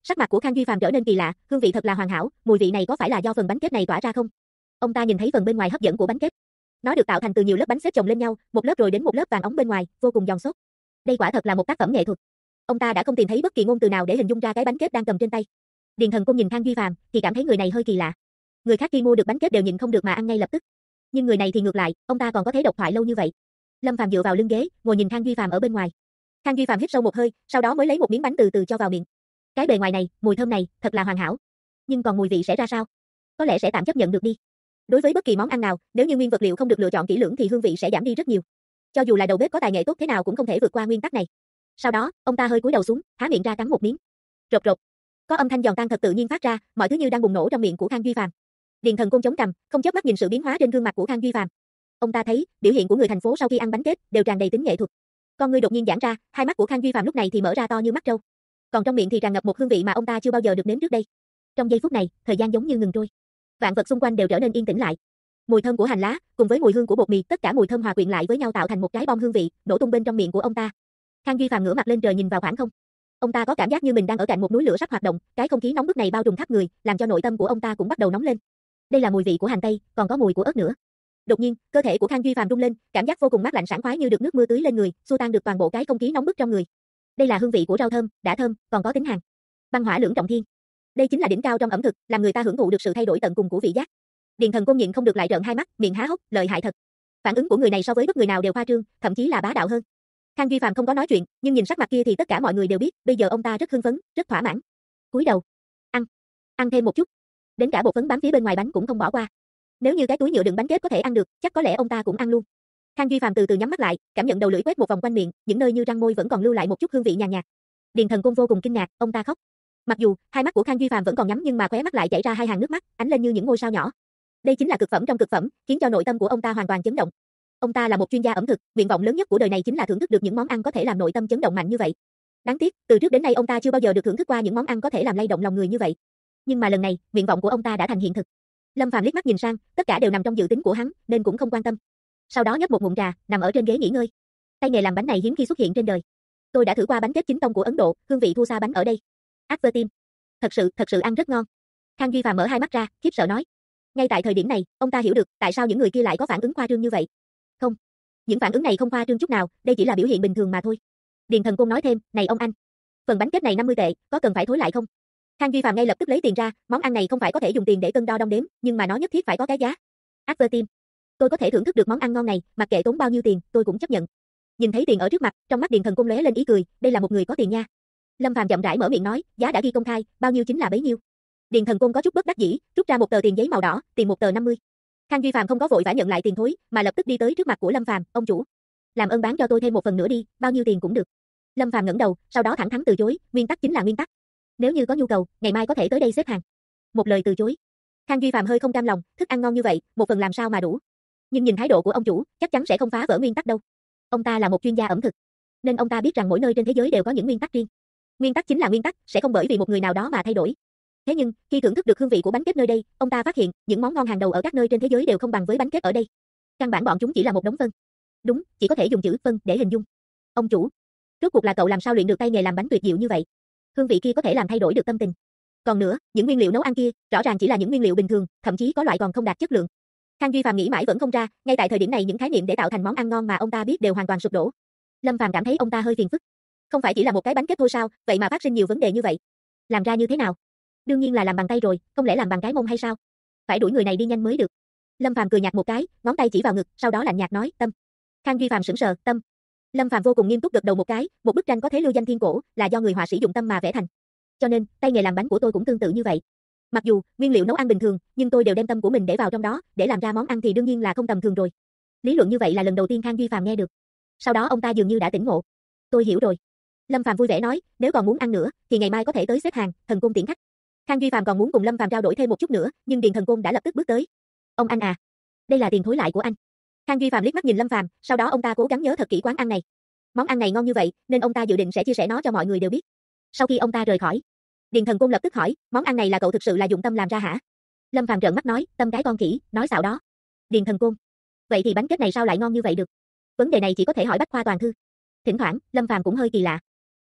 Sắc mặt của Khang Duy Phàm trở nên kỳ lạ, hương vị thật là hoàn hảo, mùi vị này có phải là do phần bánh kết này tỏa ra không? Ông ta nhìn thấy phần bên ngoài hấp dẫn của bánh kết. Nó được tạo thành từ nhiều lớp bánh xếp chồng lên nhau, một lớp rồi đến một lớp vàng óng bên ngoài, vô cùng giòn xốp. Đây quả thật là một tác phẩm nghệ thuật. Ông ta đã không tìm thấy bất kỳ ngôn từ nào để hình dung ra cái bánh kết đang cầm trên tay. Điền Thần Cung nhìn Khang Duy Phàm thì cảm thấy người này hơi kỳ lạ. Người khác khi mua được bánh kết đều nhịn không được mà ăn ngay lập tức. Nhưng người này thì ngược lại, ông ta còn có thể độc thoại lâu như vậy. Lâm Phàm dựa vào lưng ghế, ngồi nhìn Khang Duy Phàm ở bên ngoài. Khang Duy Phàm hít sâu một hơi, sau đó mới lấy một miếng bánh từ từ cho vào miệng. Cái bề ngoài này, mùi thơm này, thật là hoàn hảo. Nhưng còn mùi vị sẽ ra sao? Có lẽ sẽ tạm chấp nhận được đi. Đối với bất kỳ món ăn nào, nếu như nguyên vật liệu không được lựa chọn kỹ lưỡng thì hương vị sẽ giảm đi rất nhiều. Cho dù là đầu bếp có tài nghệ tốt thế nào cũng không thể vượt qua nguyên tắc này. Sau đó, ông ta hơi cúi đầu xuống, há miệng ra cắn một miếng. Rộp rộp. Có âm thanh giòn tan thật tự nhiên phát ra, mọi thứ như đang bùng nổ trong miệng của Khang Duy Phàm. Điền Thần Cung chống cằm, không chớp mắt nhìn sự biến hóa trên gương mặt của Khang Duy Phàm. Ông ta thấy, biểu hiện của người thành phố sau khi ăn bánh kết đều tràn đầy tính nghệ thuật. Con ngươi đột nhiên giãn ra, hai mắt của Khang Duy Phàm lúc này thì mở ra to như mắt trâu. Còn trong miệng thì tràn ngập một hương vị mà ông ta chưa bao giờ được nếm trước đây. Trong giây phút này, thời gian giống như ngừng trôi. Vạn vật xung quanh đều trở nên yên tĩnh lại. Mùi thơm của hành lá, cùng với mùi hương của bột mì, tất cả mùi thơm hòa quyện lại với nhau tạo thành một trái bom hương vị, nổ tung bên trong miệng của ông ta. Khang Duy Phàm ngửa mặt lên trời nhìn vào khoảng không. Ông ta có cảm giác như mình đang ở cạnh một núi lửa sắp hoạt động, cái không khí nóng bức này bao trùm khắp người, làm cho nội tâm của ông ta cũng bắt đầu nóng lên. Đây là mùi vị của hành tây, còn có mùi của ớt nữa. Đột nhiên, cơ thể của Khang Duy Phàm rung lên, cảm giác vô cùng mát lạnh sảng khoái như được nước mưa tưới lên người, xua tan được toàn bộ cái không khí nóng bức trong người. Đây là hương vị của rau thơm, đã thơm, còn có tính hàn. Băng hỏa lưỡng trọng thiên. Đây chính là đỉnh cao trong ẩm thực, làm người ta hưởng thụ được sự thay đổi tận cùng của vị giác. Điền Thần Cung nhịn không được lại trợn hai mắt, miệng há hốc, lợi hại thật. Phản ứng của người này so với bất người nào đều khoa trương, thậm chí là bá đạo hơn. Khang Duy Phàm không có nói chuyện, nhưng nhìn sắc mặt kia thì tất cả mọi người đều biết, bây giờ ông ta rất hưng phấn, rất thỏa mãn. Cúi đầu, ăn, ăn thêm một chút. Đến cả bột phấn bám phía bên ngoài bánh cũng không bỏ qua. Nếu như cái túi nhựa đựng bánh kết có thể ăn được, chắc có lẽ ông ta cũng ăn luôn. Khang Duy Phàm từ từ nhắm mắt lại, cảm nhận đầu lưỡi quét một vòng quanh miệng, những nơi như răng môi vẫn còn lưu lại một chút hương vị nhàn nhạt. Điền Thần Cung vô cùng kinh ngạc, ông ta khóc. Mặc dù hai mắt của Khang Duy Phàm vẫn còn nhắm nhưng mà khóe mắt lại chảy ra hai hàng nước mắt, ánh lên như những ngôi sao nhỏ. Đây chính là cực phẩm trong cực phẩm, khiến cho nội tâm của ông ta hoàn toàn chấn động. Ông ta là một chuyên gia ẩm thực, nguyện vọng lớn nhất của đời này chính là thưởng thức được những món ăn có thể làm nội tâm chấn động mạnh như vậy. Đáng tiếc, từ trước đến nay ông ta chưa bao giờ được thưởng thức qua những món ăn có thể làm lay động lòng người như vậy. Nhưng mà lần này, nguyện vọng của ông ta đã thành hiện thực. Lâm Phàm liếc mắt nhìn sang, tất cả đều nằm trong dự tính của hắn, nên cũng không quan tâm. Sau đó nhấp một ngụm trà, nằm ở trên ghế nghỉ ngơi. Tay nghề làm bánh này hiếm khi xuất hiện trên đời. Tôi đã thử qua bánh kết chính tông của Ấn Độ, hương vị thua xa bánh ở đây. Advertim. Thật sự ăn rất ngon. Khang Duy Phàm mở hai mắt ra, khiếp sợ nói. Ngay tại thời điểm này, ông ta hiểu được tại sao những người kia lại có phản ứng khoa trương như vậy. Không, những phản ứng này không khoa trương chút nào, đây chỉ là biểu hiện bình thường mà thôi. Điền Thần Cung nói thêm, này ông anh, phần bánh kết này 50 tệ, có cần phải thối lại không? Khang Duy Phàm ngay lập tức lấy tiền ra, món ăn này không phải có thể dùng tiền để cân đo đong đếm, nhưng mà nó nhất thiết phải có cái giá. Advertim. Tôi có thể thưởng thức được món ăn ngon này, mặc kệ tốn bao nhiêu tiền, tôi cũng chấp nhận. Nhìn thấy tiền ở trước mặt, trong mắt Điền Thần Cung lóe lên ý cười, đây là một người có tiền nha. Lâm Phàm chậm rãi mở miệng nói, giá đã ghi công khai, bao nhiêu chính là bấy nhiêu. Điền Thần Cung có chút bất đắc dĩ, rút ra một tờ tiền giấy màu đỏ, tiền một tờ 50. Khang Duy Phàm không có vội vã nhận lại tiền thối, mà lập tức đi tới trước mặt của Lâm Phàm, ông chủ, làm ơn bán cho tôi thêm một phần nữa đi, bao nhiêu tiền cũng được. Lâm Phàm ngẩng đầu, sau đó thẳng thắn từ chối, nguyên tắc chính là nguyên tắc. Nếu như có nhu cầu, ngày mai có thể tới đây xếp hàng. Một lời từ chối. Khang Duy Phàm hơi không cam lòng, thức ăn ngon như vậy, một phần làm sao mà đủ. Nhưng nhìn thái độ của ông chủ, chắc chắn sẽ không phá vỡ nguyên tắc đâu. Ông ta là một chuyên gia ẩm thực, nên ông ta biết rằng mỗi nơi trên thế giới đều có những nguyên tắc riêng. Nguyên tắc chính là nguyên tắc, sẽ không bởi vì một người nào đó mà thay đổi. Thế nhưng, khi thưởng thức được hương vị của bánh kết nơi đây, ông ta phát hiện, những món ngon hàng đầu ở các nơi trên thế giới đều không bằng với bánh kết ở đây. Căn bản bọn chúng chỉ là một đống phân. Đúng, chỉ có thể dùng chữ phân để hình dung. Ông chủ, rốt cuộc là cậu làm sao luyện được tay nghề làm bánh tuyệt diệu như vậy? Hương vị kia có thể làm thay đổi được tâm tình. Còn nữa, những nguyên liệu nấu ăn kia, rõ ràng chỉ là những nguyên liệu bình thường, thậm chí có loại còn không đạt chất lượng. Khang Duy Phàm nghĩ mãi vẫn không ra, ngay tại thời điểm này những khái niệm để tạo thành món ăn ngon mà ông ta biết đều hoàn toàn sụp đổ. Lâm Phàm cảm thấy ông ta hơi phiền phức. Không phải chỉ là một cái bánh kết thôi sao, vậy mà phát sinh nhiều vấn đề như vậy. Làm ra như thế nào? Đương nhiên là làm bằng tay rồi, không lẽ làm bằng cái mông hay sao? Phải đuổi người này đi nhanh mới được. Lâm Phàm cười nhạt một cái, ngón tay chỉ vào ngực, sau đó lạnh nhạt nói, Tâm. Khang Duy Phàm sững sờ, Tâm. Lâm Phàm vô cùng nghiêm túc gật đầu một cái, một bức tranh có thế lưu danh thiên cổ, là do người họa sĩ dụng tâm mà vẽ thành. Cho nên, tay nghề làm bánh của tôi cũng tương tự như vậy. Mặc dù nguyên liệu nấu ăn bình thường, nhưng tôi đều đem tâm của mình để vào trong đó, để làm ra món ăn thì đương nhiên là không tầm thường rồi. Lý luận như vậy là lần đầu tiên Khang Duy Phàm nghe được. Sau đó ông ta dường như đã tỉnh ngộ. Tôi hiểu rồi. Lâm Phàm vui vẻ nói, nếu còn muốn ăn nữa, thì ngày mai có thể tới xếp hàng, Thần Cung tiễn khách. Khang Duy Phàm còn muốn cùng Lâm Phàm trao đổi thêm một chút nữa, nhưng Điền Thần Cung đã lập tức bước tới. Ông anh à, đây là tiền thối lại của anh. Khang Duy Phàm liếc mắt nhìn Lâm Phàm, sau đó ông ta cố gắng nhớ thật kỹ quán ăn này. Món ăn này ngon như vậy, nên ông ta dự định sẽ chia sẻ nó cho mọi người đều biết. Sau khi ông ta rời khỏi, Điền Thần Cung lập tức hỏi, món ăn này là cậu thực sự là dụng tâm làm ra hả? Lâm Phàm trợn mắt nói, Tâm cái con khỉ, nói xạo đó. Điền Thần Cung, vậy thì bánh kết này sao lại ngon như vậy được? Vấn đề này chỉ có thể hỏi Bách Khoa Toàn Thư. Thỉnh thoảng, Lâm Phàm cũng hơi kỳ lạ.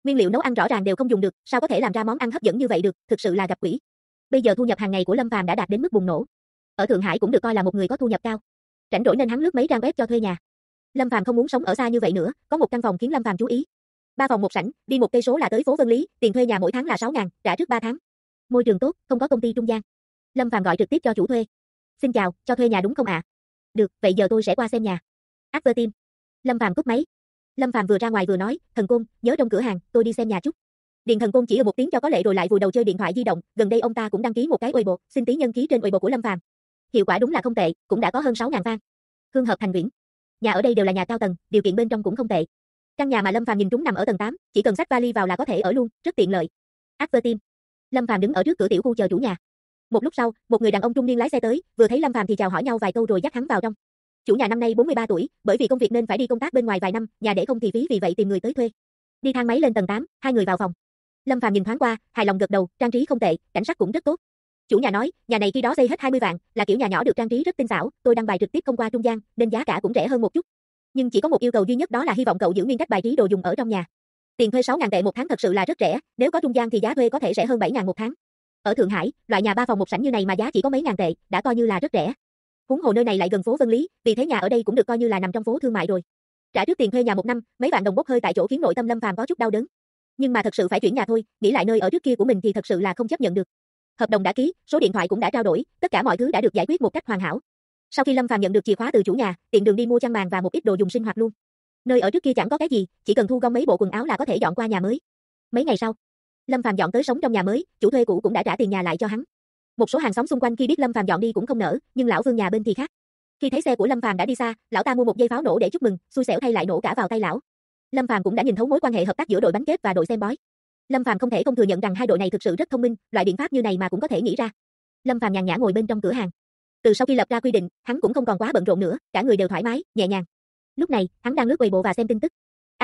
Nguyên liệu nấu ăn rõ ràng đều không dùng được, sao có thể làm ra món ăn hấp dẫn như vậy được, thực sự là gặp quỷ. Bây giờ thu nhập hàng ngày của Lâm Phàm đã đạt đến mức bùng nổ. Ở Thượng Hải cũng được coi là một người có thu nhập cao. Rảnh rỗi nên hắn lướt mấy trang web cho thuê nhà. Lâm Phàm không muốn sống ở xa như vậy nữa, có một căn phòng khiến Lâm Phàm chú ý. 3 phòng 1 sảnh, đi 1 cây số là tới phố Vân Lý, tiền thuê nhà mỗi tháng là 6.000, trả trước 3 tháng. Môi trường tốt, không có công ty trung gian. Lâm Phàm gọi trực tiếp cho chủ thuê. "Xin chào, cho thuê nhà đúng không ạ?" "Được, vậy giờ tôi sẽ qua xem nhà." Advertime. Lâm Phàm cúp máy. Lâm Phàm vừa ra ngoài vừa nói, "Thần Côn, nhớ trong cửa hàng, tôi đi xem nhà chút." Điền Thần Côn chỉ một tiếng cho có lệ rồi lại vùi đầu chơi điện thoại di động, gần đây ông ta cũng đăng ký một cái Weibo, xin tí nhân khí trên Weibo của Lâm Phàm. Hiệu quả đúng là không tệ, cũng đã có hơn 6.000 fan. Hương Hợp Thành Viễn. Nhà ở đây đều là nhà cao tầng, điều kiện bên trong cũng không tệ. Căn nhà mà Lâm Phàm nhìn trúng nằm ở tầng 8, chỉ cần xách vali vào là có thể ở luôn, rất tiện lợi. Advertime. Lâm Phàm đứng ở trước cửa tiểu khu chờ chủ nhà. Một lúc sau, một người đàn ông trung niên lái xe tới, vừa thấy Lâm Phàm thì chào hỏi nhau vài câu rồi dắt hắn vào trong. Chủ nhà năm nay 43 tuổi, bởi vì công việc nên phải đi công tác bên ngoài vài năm, nhà để không thì phí vì vậy tìm người tới thuê. Đi thang máy lên tầng 8, hai người vào phòng. Lâm Phàm nhìn thoáng qua, hài lòng gật đầu, trang trí không tệ, cảnh sắc cũng rất tốt. Chủ nhà nói, nhà này khi đó xây hết 20 vạn, là kiểu nhà nhỏ được trang trí rất tinh xảo, tôi đăng bài trực tiếp không qua trung gian, nên giá cả cũng rẻ hơn một chút. Nhưng chỉ có một yêu cầu duy nhất đó là hy vọng cậu giữ nguyên cách bài trí đồ dùng ở trong nhà. Tiền thuê 6.000 tệ một tháng thật sự là rất rẻ, nếu có trung gian thì giá thuê có thể rẻ hơn 7.000 một tháng. Ở Thượng Hải, loại nhà 3 phòng 1 sảnh như này mà giá chỉ có mấy ngàn tệ, đã coi như là rất rẻ. Huống hồ nơi này lại gần phố Vân Lý, vì thế nhà ở đây cũng được coi như là nằm trong phố thương mại rồi. Trả trước tiền thuê nhà 1 năm, mấy vạn đồng bốc hơi tại chỗ khiến nội tâm Lâm Phàm có chút đau đớn. Nhưng mà thật sự phải chuyển nhà thôi, nghĩ lại nơi ở trước kia của mình thì thật sự là không chấp nhận được. Hợp đồng đã ký, số điện thoại cũng đã trao đổi, tất cả mọi thứ đã được giải quyết một cách hoàn hảo. Sau khi Lâm Phàm nhận được chìa khóa từ chủ nhà, tiện đường đi mua chăn màn và một ít đồ dùng sinh hoạt luôn. Nơi ở trước kia chẳng có cái gì, chỉ cần thu gom mấy bộ quần áo là có thể dọn qua nhà mới. Mấy ngày sau, Lâm Phàm dọn tới sống trong nhà mới, chủ thuê cũ cũng đã trả tiền nhà lại cho hắn. Một số hàng xóm xung quanh khi biết Lâm Phàm dọn đi cũng không nỡ, nhưng lão Vương nhà bên thì khác. Khi thấy xe của Lâm Phàm đã đi xa, lão ta mua một dây pháo nổ để chúc mừng, xui xẻo thay lại nổ cả vào tay lão. Lâm Phàm cũng đã nhìn thấu mối quan hệ hợp tác giữa đội bánh kết và đội xem bói. Lâm Phàm không thể không thừa nhận rằng hai đội này thực sự rất thông minh, loại biện pháp như này mà cũng có thể nghĩ ra. Lâm Phàm nhàn nhã ngồi bên trong cửa hàng. Từ sau khi lập ra quy định, hắn cũng không còn quá bận rộn nữa, cả người đều thoải mái, nhẹ nhàng. Lúc này, hắn đang lướt Weibo và xem tin tức.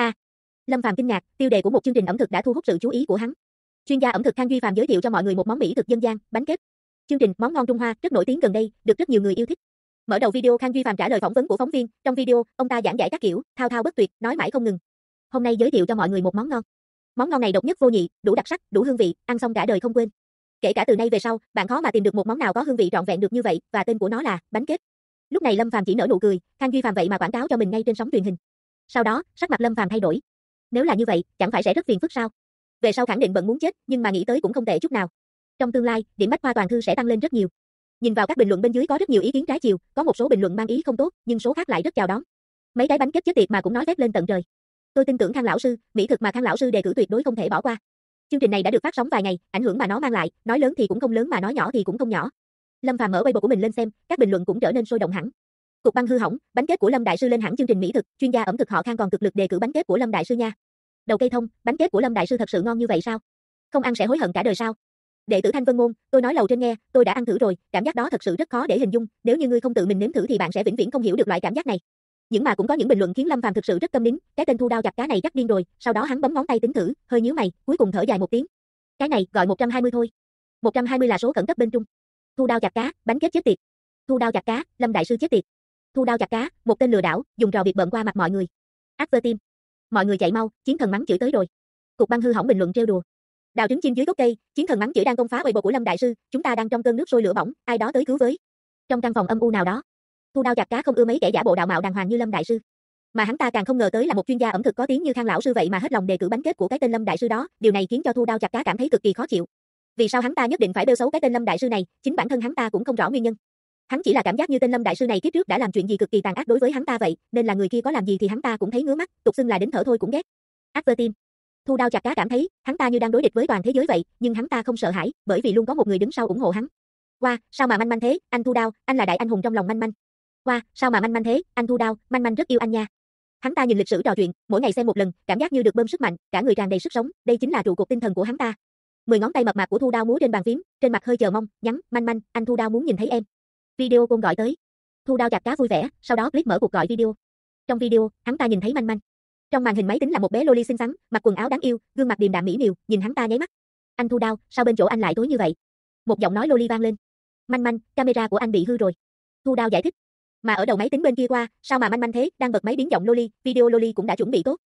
Lâm Phàm kinh ngạc, tiêu đề của một chương trình ẩm thực đã thu hút sự chú ý của hắn. Chuyên gia ẩm thực Khang Duy Phàm giới thiệu cho mọi người một món mỹ thực dân gian, bánh kết. Chương trình món ngon Trung Hoa rất nổi tiếng gần đây, được rất nhiều người yêu thích. Mở đầu video Khang Duy Phàm trả lời phỏng vấn của phóng viên, trong video, ông ta giảng giải các kiểu, thao thao bất tuyệt, nói mãi không ngừng. Hôm nay giới thiệu cho mọi người một món ngon. Món ngon này độc nhất vô nhị, đủ đặc sắc, đủ hương vị, ăn xong cả đời không quên. Kể cả từ nay về sau, bạn khó mà tìm được một món nào có hương vị trọn vẹn được như vậy, và tên của nó là bánh kết. Lúc này Lâm Phàm chỉ nở nụ cười, Khang Duy Phàm vậy mà quảng cáo cho mình ngay trên sóng truyền hình. Sau đó, sắc mặt Lâm Phàm thay đổi. Nếu là như vậy, chẳng phải sẽ rất phiền phức sao? Về sau khẳng định bận muốn chết, nhưng mà nghĩ tới cũng không tệ chút nào. Trong tương lai, điểm bách khoa toàn thư sẽ tăng lên rất nhiều. Nhìn vào các bình luận bên dưới có rất nhiều ý kiến trái chiều, có một số bình luận mang ý không tốt, nhưng số khác lại rất chào đón. Mấy cái bánh kết chết tiệt mà cũng nói phét lên tận trời. Tôi tin tưởng Khang lão sư, mỹ thực mà Khang lão sư đề cử tuyệt đối không thể bỏ qua. Chương trình này đã được phát sóng vài ngày, ảnh hưởng mà nó mang lại, nói lớn thì cũng không lớn mà nói nhỏ thì cũng không nhỏ. Lâm Phàm mở Weibo của mình lên xem, các bình luận cũng trở nên sôi động hẳn. Cục băng hư hỏng, bánh kết của Lâm đại sư lên hẳn chương trình mỹ thực, chuyên gia ẩm thực họ Khang còn cực lực đề cử bánh kết của Lâm đại sư nha. Đầu cây thông, bánh kết của Lâm đại sư thật sự ngon như vậy sao? Không ăn sẽ hối hận cả đời sao? Đệ tử Thanh Vân môn, tôi nói lầu trên nghe, tôi đã ăn thử rồi, cảm giác đó thật sự rất khó để hình dung, nếu như ngươi không tự mình nếm thử thì bạn sẽ vĩnh viễn không hiểu được loại cảm giác này. Nhưng mà cũng có những bình luận khiến Lâm Phàm thực sự rất câm nín, cái tên Thu Đao Chặt Cá này chắc điên rồi, sau đó hắn bấm ngón tay tính thử, hơi nhíu mày, cuối cùng thở dài một tiếng. Cái này gọi 120 thôi. 120 là số khẩn cấp bên Trung. Thu Đao Chặt Cá, bánh kết chết tiệt. Thu Đao Chặt Cá, Lâm đại sư chết tiệt. Thu Đao Chặt Cá, một tên lừa đảo, dùng trò việc bợm qua mặt mọi người. Advertime. Mọi người chạy mau, chiến thần mắng chửi tới rồi. Cục băng hư hỏng bình luận trêu đùa. Đào trứng chim dưới gốc cây, chiến thần mắng chửi đang công phá Weibo của Lâm đại sư, chúng ta đang trong cơn nước sôi lửa bỏng, ai đó tới cứu với. Trong căn phòng âm u nào đó, Thu Đao Chặt Cá không ưa mấy kẻ giả bộ đạo mạo đàng hoàng như Lâm đại sư. Mà hắn ta càng không ngờ tới là một chuyên gia ẩm thực có tiếng như Khang lão sư vậy mà hết lòng đề cử bánh kết của cái tên Lâm đại sư đó, điều này khiến cho Thu Đao Chặt Cá cảm thấy cực kỳ khó chịu. Vì sao hắn ta nhất định phải bêu xấu cái tên Lâm đại sư này, chính bản thân hắn ta cũng không rõ nguyên nhân. Hắn chỉ là cảm giác như tên Lâm đại sư này kiếp trước đã làm chuyện gì cực kỳ tàn ác đối với hắn ta vậy, nên là người kia có làm gì thì hắn ta cũng thấy ngứa mắt, tục xưng là đến thở thôi cũng ghét. Advertime. Thu Đao Chặt Cá cảm thấy, hắn ta như đang đối địch với toàn thế giới vậy, nhưng hắn ta không sợ hãi, bởi vì luôn có một người đứng sau ủng hộ hắn. Wow, sao mà manh manh thế, anh Thu Đao, anh là đại anh hùng trong lòng manh manh. Wow, sao mà manh manh thế, anh Thu Đao, manh manh rất yêu anh nha. Hắn ta nhìn lịch sử trò chuyện, mỗi ngày xem một lần, cảm giác như được bơm sức mạnh, cả người tràn đầy sức sống, đây chính là trụ cột tinh thần của hắn ta. 10 ngón tay mập mạp của Thu Đao múa trên bàn phím, trên mặt hơi chờ mong, nhắn, manh manh, anh Thu Đao muốn nhìn thấy em. Video call gọi tới. Thu Đao Chặt Cá vui vẻ, sau đó click mở cuộc gọi video. Trong video, hắn ta nhìn thấy manh manh. Trong màn hình máy tính là một bé loli xinh xắn, mặc quần áo đáng yêu, gương mặt điềm đạm mỹ miều, nhìn hắn ta nháy mắt. Anh Thu Đao, sao bên chỗ anh lại tối như vậy? Một giọng nói loli vang lên. Manh manh, camera của anh bị hư rồi. Thu Đao giải thích. Mà ở đầu máy tính bên kia qua, sao mà manh manh thế, đang bật máy biến giọng loli, video loli cũng đã chuẩn bị tốt.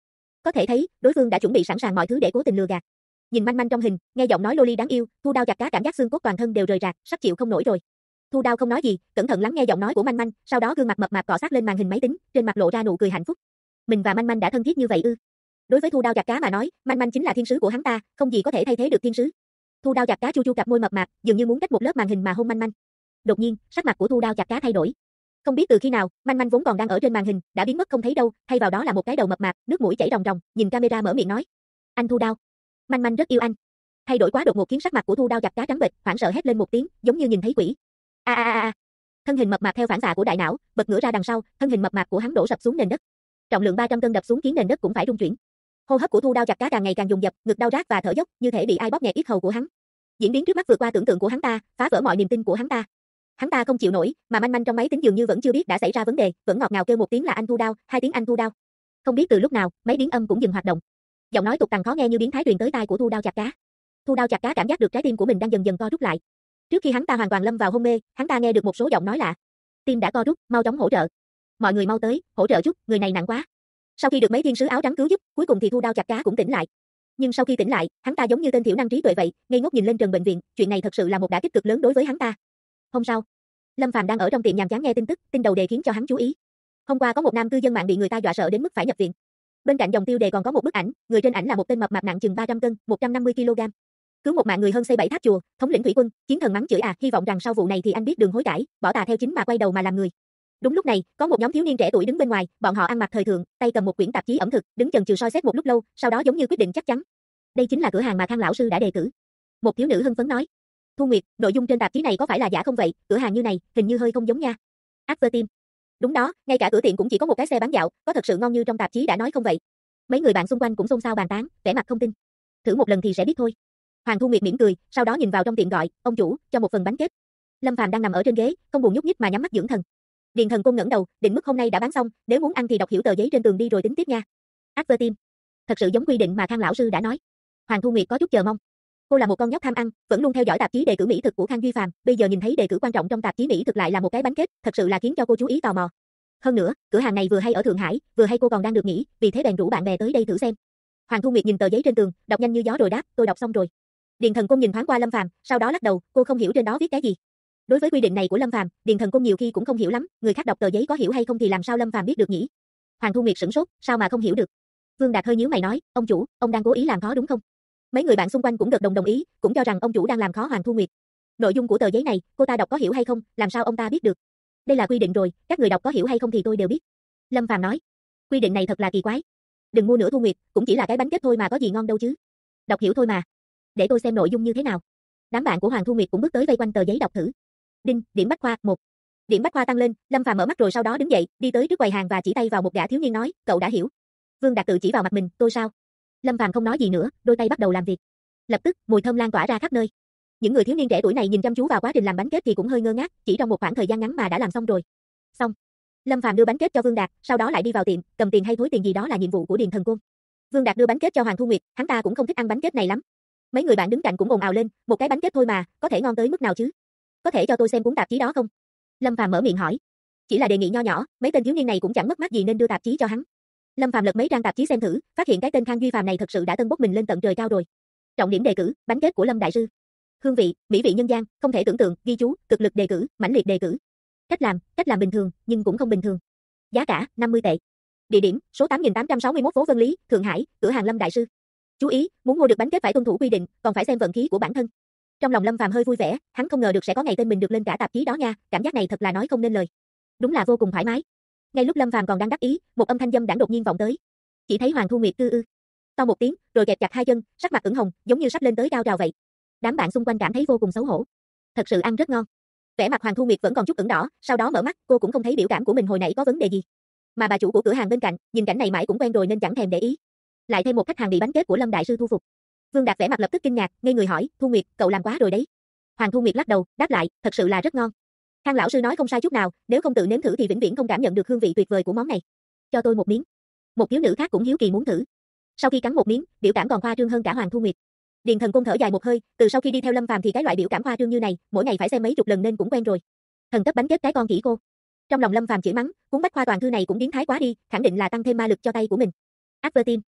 Có thể thấy, đối phương đã chuẩn bị sẵn sàng mọi thứ để cố tình lừa gạt. Nhìn manh manh trong hình, nghe giọng nói loli đáng yêu, Thu Đao chặt cá cảm giác xương cốt toàn thân đều rời rạc, sắp chịu không nổi rồi. Thu Đao không nói gì, cẩn thận lắng nghe giọng nói của manh manh, sau đó gương mặt mập mạp cọ sát lên màn hình máy tính, trên mặt lộ ra nụ cười hạnh phúc. Mình và manh manh đã thân thiết như vậy ư? Đối với Thu Đao chặt cá mà nói, manh manh chính là thiên sứ của hắn ta, không gì có thể thay thế được thiên sứ. Thu Đao chặt cá chu chu cặp môi mập mạp, dường như muốn cách một lớp màn hình mà hôn manh manh. Đột nhiên, sắc mặt của Thu Đao chặt cá thay đổi. Không biết từ khi nào, manh manh vốn còn đang ở trên màn hình, đã biến mất không thấy đâu, thay vào đó là một cái đầu mập mạp, nước mũi chảy ròng ròng, nhìn camera mở miệng nói: "Anh Thu Đao, manh manh rất yêu anh." Thay đổi quá đột ngột khiến sắc mặt của Thu Đao chặt cá trắng bệch, hoảng sợ hét lên một tiếng, giống như nhìn thấy quỷ. A a a a. Thân hình mập mạp theo phản xạ của đại não, bật ngửa ra đằng sau, thân hình mập mạp của hắn đổ sập xuống nền đất. Trọng lượng 300 cân đập xuống khiến nền đất cũng phải rung chuyển. Hô hấp của Thu Đao chặt cá càng ngày càng dồn dập, ngực đau rát và thở dốc, như thể bị ai bóp nghẹt yết hầu của hắn. Diễn biến trước mắt vượt qua tưởng tượng của hắn ta, phá vỡ mọi niềm tin của hắn ta. Hắn ta không chịu nổi, mà manh manh trong máy tính dường như vẫn chưa biết đã xảy ra vấn đề, vẫn ngọt ngào kêu một tiếng là anh Thu Đao, hai tiếng anh Thu Đao. Không biết từ lúc nào, máy biến âm cũng dừng hoạt động. Giọng nói tục tằn khó nghe như biến thái truyền tới tai của Thu Đao chặt cá. Thu Đao chặt cá cảm giác được trái tim của mình đang dần dần co rút lại. Trước khi hắn ta hoàn toàn lâm vào hôn mê, hắn ta nghe được một số giọng nói lạ. Tim đã co rút, mau chóng hỗ trợ. Mọi người mau tới, hỗ trợ chút, người này nặng quá. Sau khi được mấy thiên sứ áo trắng cứu giúp, cuối cùng thì Thu Đao chặt cá cũng tỉnh lại. Nhưng sau khi tỉnh lại, hắn ta giống như tên thiểu năng trí tuệ vậy, ngây ngốc nhìn lên trần bệnh viện, chuyện này thật sự là một đả kích cực lớn đối với hắn ta. Hôm sau, Lâm Phàm đang ở trong tiệm nhàm chán nghe tin tức, tin đầu đề khiến cho hắn chú ý. Hôm qua có một nam cư dân mạng bị người ta dọa sợ đến mức phải nhập viện. Bên cạnh dòng tiêu đề còn có một bức ảnh, người trên ảnh là một tên mập mạp nặng chừng 300 cân, 150 kg. Cứu một mạng người hơn xây 7 tháp chùa, thống lĩnh thủy quân, chiến thần mắng chửi hy vọng rằng sau vụ này thì anh biết đường hối cải, bỏ tà theo chính mà quay đầu mà làm người. Đúng lúc này, có một nhóm thiếu niên trẻ tuổi đứng bên ngoài, bọn họ ăn mặc thời thượng, tay cầm một quyển tạp chí ẩm thực, đứng chần chừ soi xét một lúc lâu, sau đó giống như quyết định chắc chắn. Đây chính là cửa hàng mà Khang lão sư đã đề cử. Một thiếu nữ hưng phấn nói: "Thu Nguyệt, nội dung trên tạp chí này có phải là giả không vậy? Cửa hàng như này, hình như hơi không giống nha." Advertime. Đúng đó, ngay cả cửa tiệm cũng chỉ có một cái xe bán dạo, có thật sự ngon như trong tạp chí đã nói không vậy? Mấy người bạn xung quanh cũng xôn xao bàn tán, vẻ mặt không tin. Thử một lần thì sẽ biết thôi. Hoàng Thu Nguyệt mỉm cười, sau đó nhìn vào trong tiệm gọi: "Ông chủ, cho một phần bánh kết." Lâm Phàm đang nằm ở trên ghế, không buồn nhúc nhích mà nhắm mắt dưỡng thần. Điền Thần Côn ngẩng đầu, định mức hôm nay đã bán xong, nếu muốn ăn thì đọc hiểu tờ giấy trên tường đi rồi tính tiếp nha. Advertime. Thật sự giống quy định mà Khang lão sư đã nói. Hoàng Thu Nguyệt có chút chờ mong. Cô là một con nhóc tham ăn, vẫn luôn theo dõi tạp chí đề cử mỹ thực của Khang Duy Phàm, bây giờ nhìn thấy đề cử quan trọng trong tạp chí mỹ thực lại là một cái bánh kết, thật sự là khiến cho cô chú ý tò mò. Hơn nữa, cửa hàng này vừa hay ở Thượng Hải, vừa hay cô còn đang được nghỉ, vì thế bèn rủ bạn bè tới đây thử xem. Hoàng Thu Nguyệt nhìn tờ giấy trên tường, đọc nhanh như gió rồi đáp: "Tôi đọc xong rồi." Điền Thần Côn nhìn thoáng qua Lâm Phàm, sau đó lắc đầu, cô không hiểu trên đó viết cái gì. Đối với quy định này của Lâm Phàm, Điền Thần Côn nhiều khi cũng không hiểu lắm, người khác đọc tờ giấy có hiểu hay không thì làm sao Lâm Phàm biết được nhỉ? Hoàng Thu Nguyệt sửng sốt, sao mà không hiểu được? Vương Đạt hơi nhíu mày nói: "Ông chủ, ông đang cố ý làm khó đúng không?" Mấy người bạn xung quanh cũng gật đầu đồng ý, cũng cho rằng ông chủ đang làm khó Hoàng Thu Nguyệt. Nội dung của tờ giấy này, cô ta đọc có hiểu hay không, làm sao ông ta biết được? Đây là quy định rồi, các người đọc có hiểu hay không thì tôi đều biết. Lâm Phàm nói: "Quy định này thật là kỳ quái. Đừng mua nữa Thu Nguyệt, cũng chỉ là cái bánh kết thôi mà có gì ngon đâu chứ. Đọc hiểu thôi mà. Để tôi xem nội dung như thế nào." Đám bạn của Hoàng Thu Nguyệt cũng bước tới vây quanh tờ giấy đọc thử. Đinh, điểm bách khoa 1. Điểm bách khoa tăng lên, Lâm Phàm mở mắt rồi sau đó đứng dậy, đi tới trước quầy hàng và chỉ tay vào một gã thiếu niên nói: "Cậu đã hiểu." Vương Đạt tự chỉ vào mặt mình: "Tôi sao?" Lâm Phàm không nói gì nữa, đôi tay bắt đầu làm việc. Lập tức, mùi thơm lan tỏa ra khắp nơi. Những người thiếu niên trẻ tuổi này nhìn chăm chú vào quá trình làm bánh kết thì cũng hơi ngơ ngác, chỉ trong một khoảng thời gian ngắn mà đã làm xong rồi. Xong. Lâm Phàm đưa bánh kết cho Vương Đạt, sau đó lại đi vào tiệm, cầm tiền hay thối tiền gì đó là nhiệm vụ của Điền Thần Côn. Vương Đạt đưa bánh kết cho Hoàng Thu Nguyệt, hắn ta cũng không thích ăn bánh kết này lắm. Mấy người bạn đứng cạnh cũng ồn ào lên, một cái bánh kết thôi mà, có thể ngon tới mức nào chứ? Có thể cho tôi xem cuốn tạp chí đó không? Lâm Phàm mở miệng hỏi. Chỉ là đề nghị nho nhỏ, mấy tên thiếu niên này cũng chẳng mất mát gì nên đưa tạp chí cho hắn. Lâm Phàm lật mấy trang tạp chí xem thử, phát hiện cái tên Khang Duy Phàm này thật sự đã tân bốc mình lên tận trời cao rồi. Trọng điểm đề cử, bánh kết của Lâm đại sư. Hương vị, mỹ vị nhân gian, không thể tưởng tượng, ghi chú, cực lực đề cử, mãnh liệt đề cử. Cách làm bình thường, nhưng cũng không bình thường. Giá cả, 50 tệ. Địa điểm, số 8861 phố Vân Lý, Thượng Hải, cửa hàng Lâm đại sư. Chú ý, muốn mua được bánh kết phải tuân thủ quy định, còn phải xem vận khí của bản thân. Trong lòng Lâm Phàm hơi vui vẻ, hắn không ngờ được sẽ có ngày tên mình được lên cả tạp chí đó nha, cảm giác này thật là nói không nên lời. Đúng là vô cùng thoải mái. Ngay lúc Lâm Phàm còn đang đắc ý, một âm thanh dâm đãng đột nhiên vọng tới. Chỉ thấy Hoàng Thu Nguyệt cư ư. To một tiếng, rồi kẹp chặt hai chân, sắc mặt ửng hồng, giống như sắp lên tới cao trào vậy. Đám bạn xung quanh cảm thấy vô cùng xấu hổ. Thật sự ăn rất ngon. Vẻ mặt Hoàng Thu Nguyệt vẫn còn chút ửng đỏ, sau đó mở mắt, cô cũng không thấy biểu cảm của mình hồi nãy có vấn đề gì. Mà bà chủ của cửa hàng bên cạnh, nhìn cảnh này mãi cũng quen rồi nên chẳng thèm để ý. Lại thêm một khách hàng bị bánh kết của Lâm đại sư thu phục. Vương Đạt vẻ mặt lập tức kinh ngạc, ngây người hỏi: "Thu Nguyệt, cậu làm quá rồi đấy." Hoàng Thu Nguyệt lắc đầu, đáp lại: "Thật sự là rất ngon. Khang lão sư nói không sai chút nào, nếu không tự nếm thử thì vĩnh viễn không cảm nhận được hương vị tuyệt vời của món này. Cho tôi một miếng." Một thiếu nữ khác cũng hiếu kỳ muốn thử. Sau khi cắn một miếng, biểu cảm còn khoa trương hơn cả Hoàng Thu Nguyệt. Điền Thần Côn thở dài một hơi, từ sau khi đi theo Lâm Phàm thì cái loại biểu cảm khoa trương như này, mỗi ngày phải xem mấy chục lần nên cũng quen rồi. Thần cấp bánh kết cái con khỉ cô. Trong lòng Lâm Phàm chửi mắng, cuốn bách khoa toàn thư này cũng biến thái quá đi, khẳng định là tăng thêm ma lực cho tay của mình. Advertime.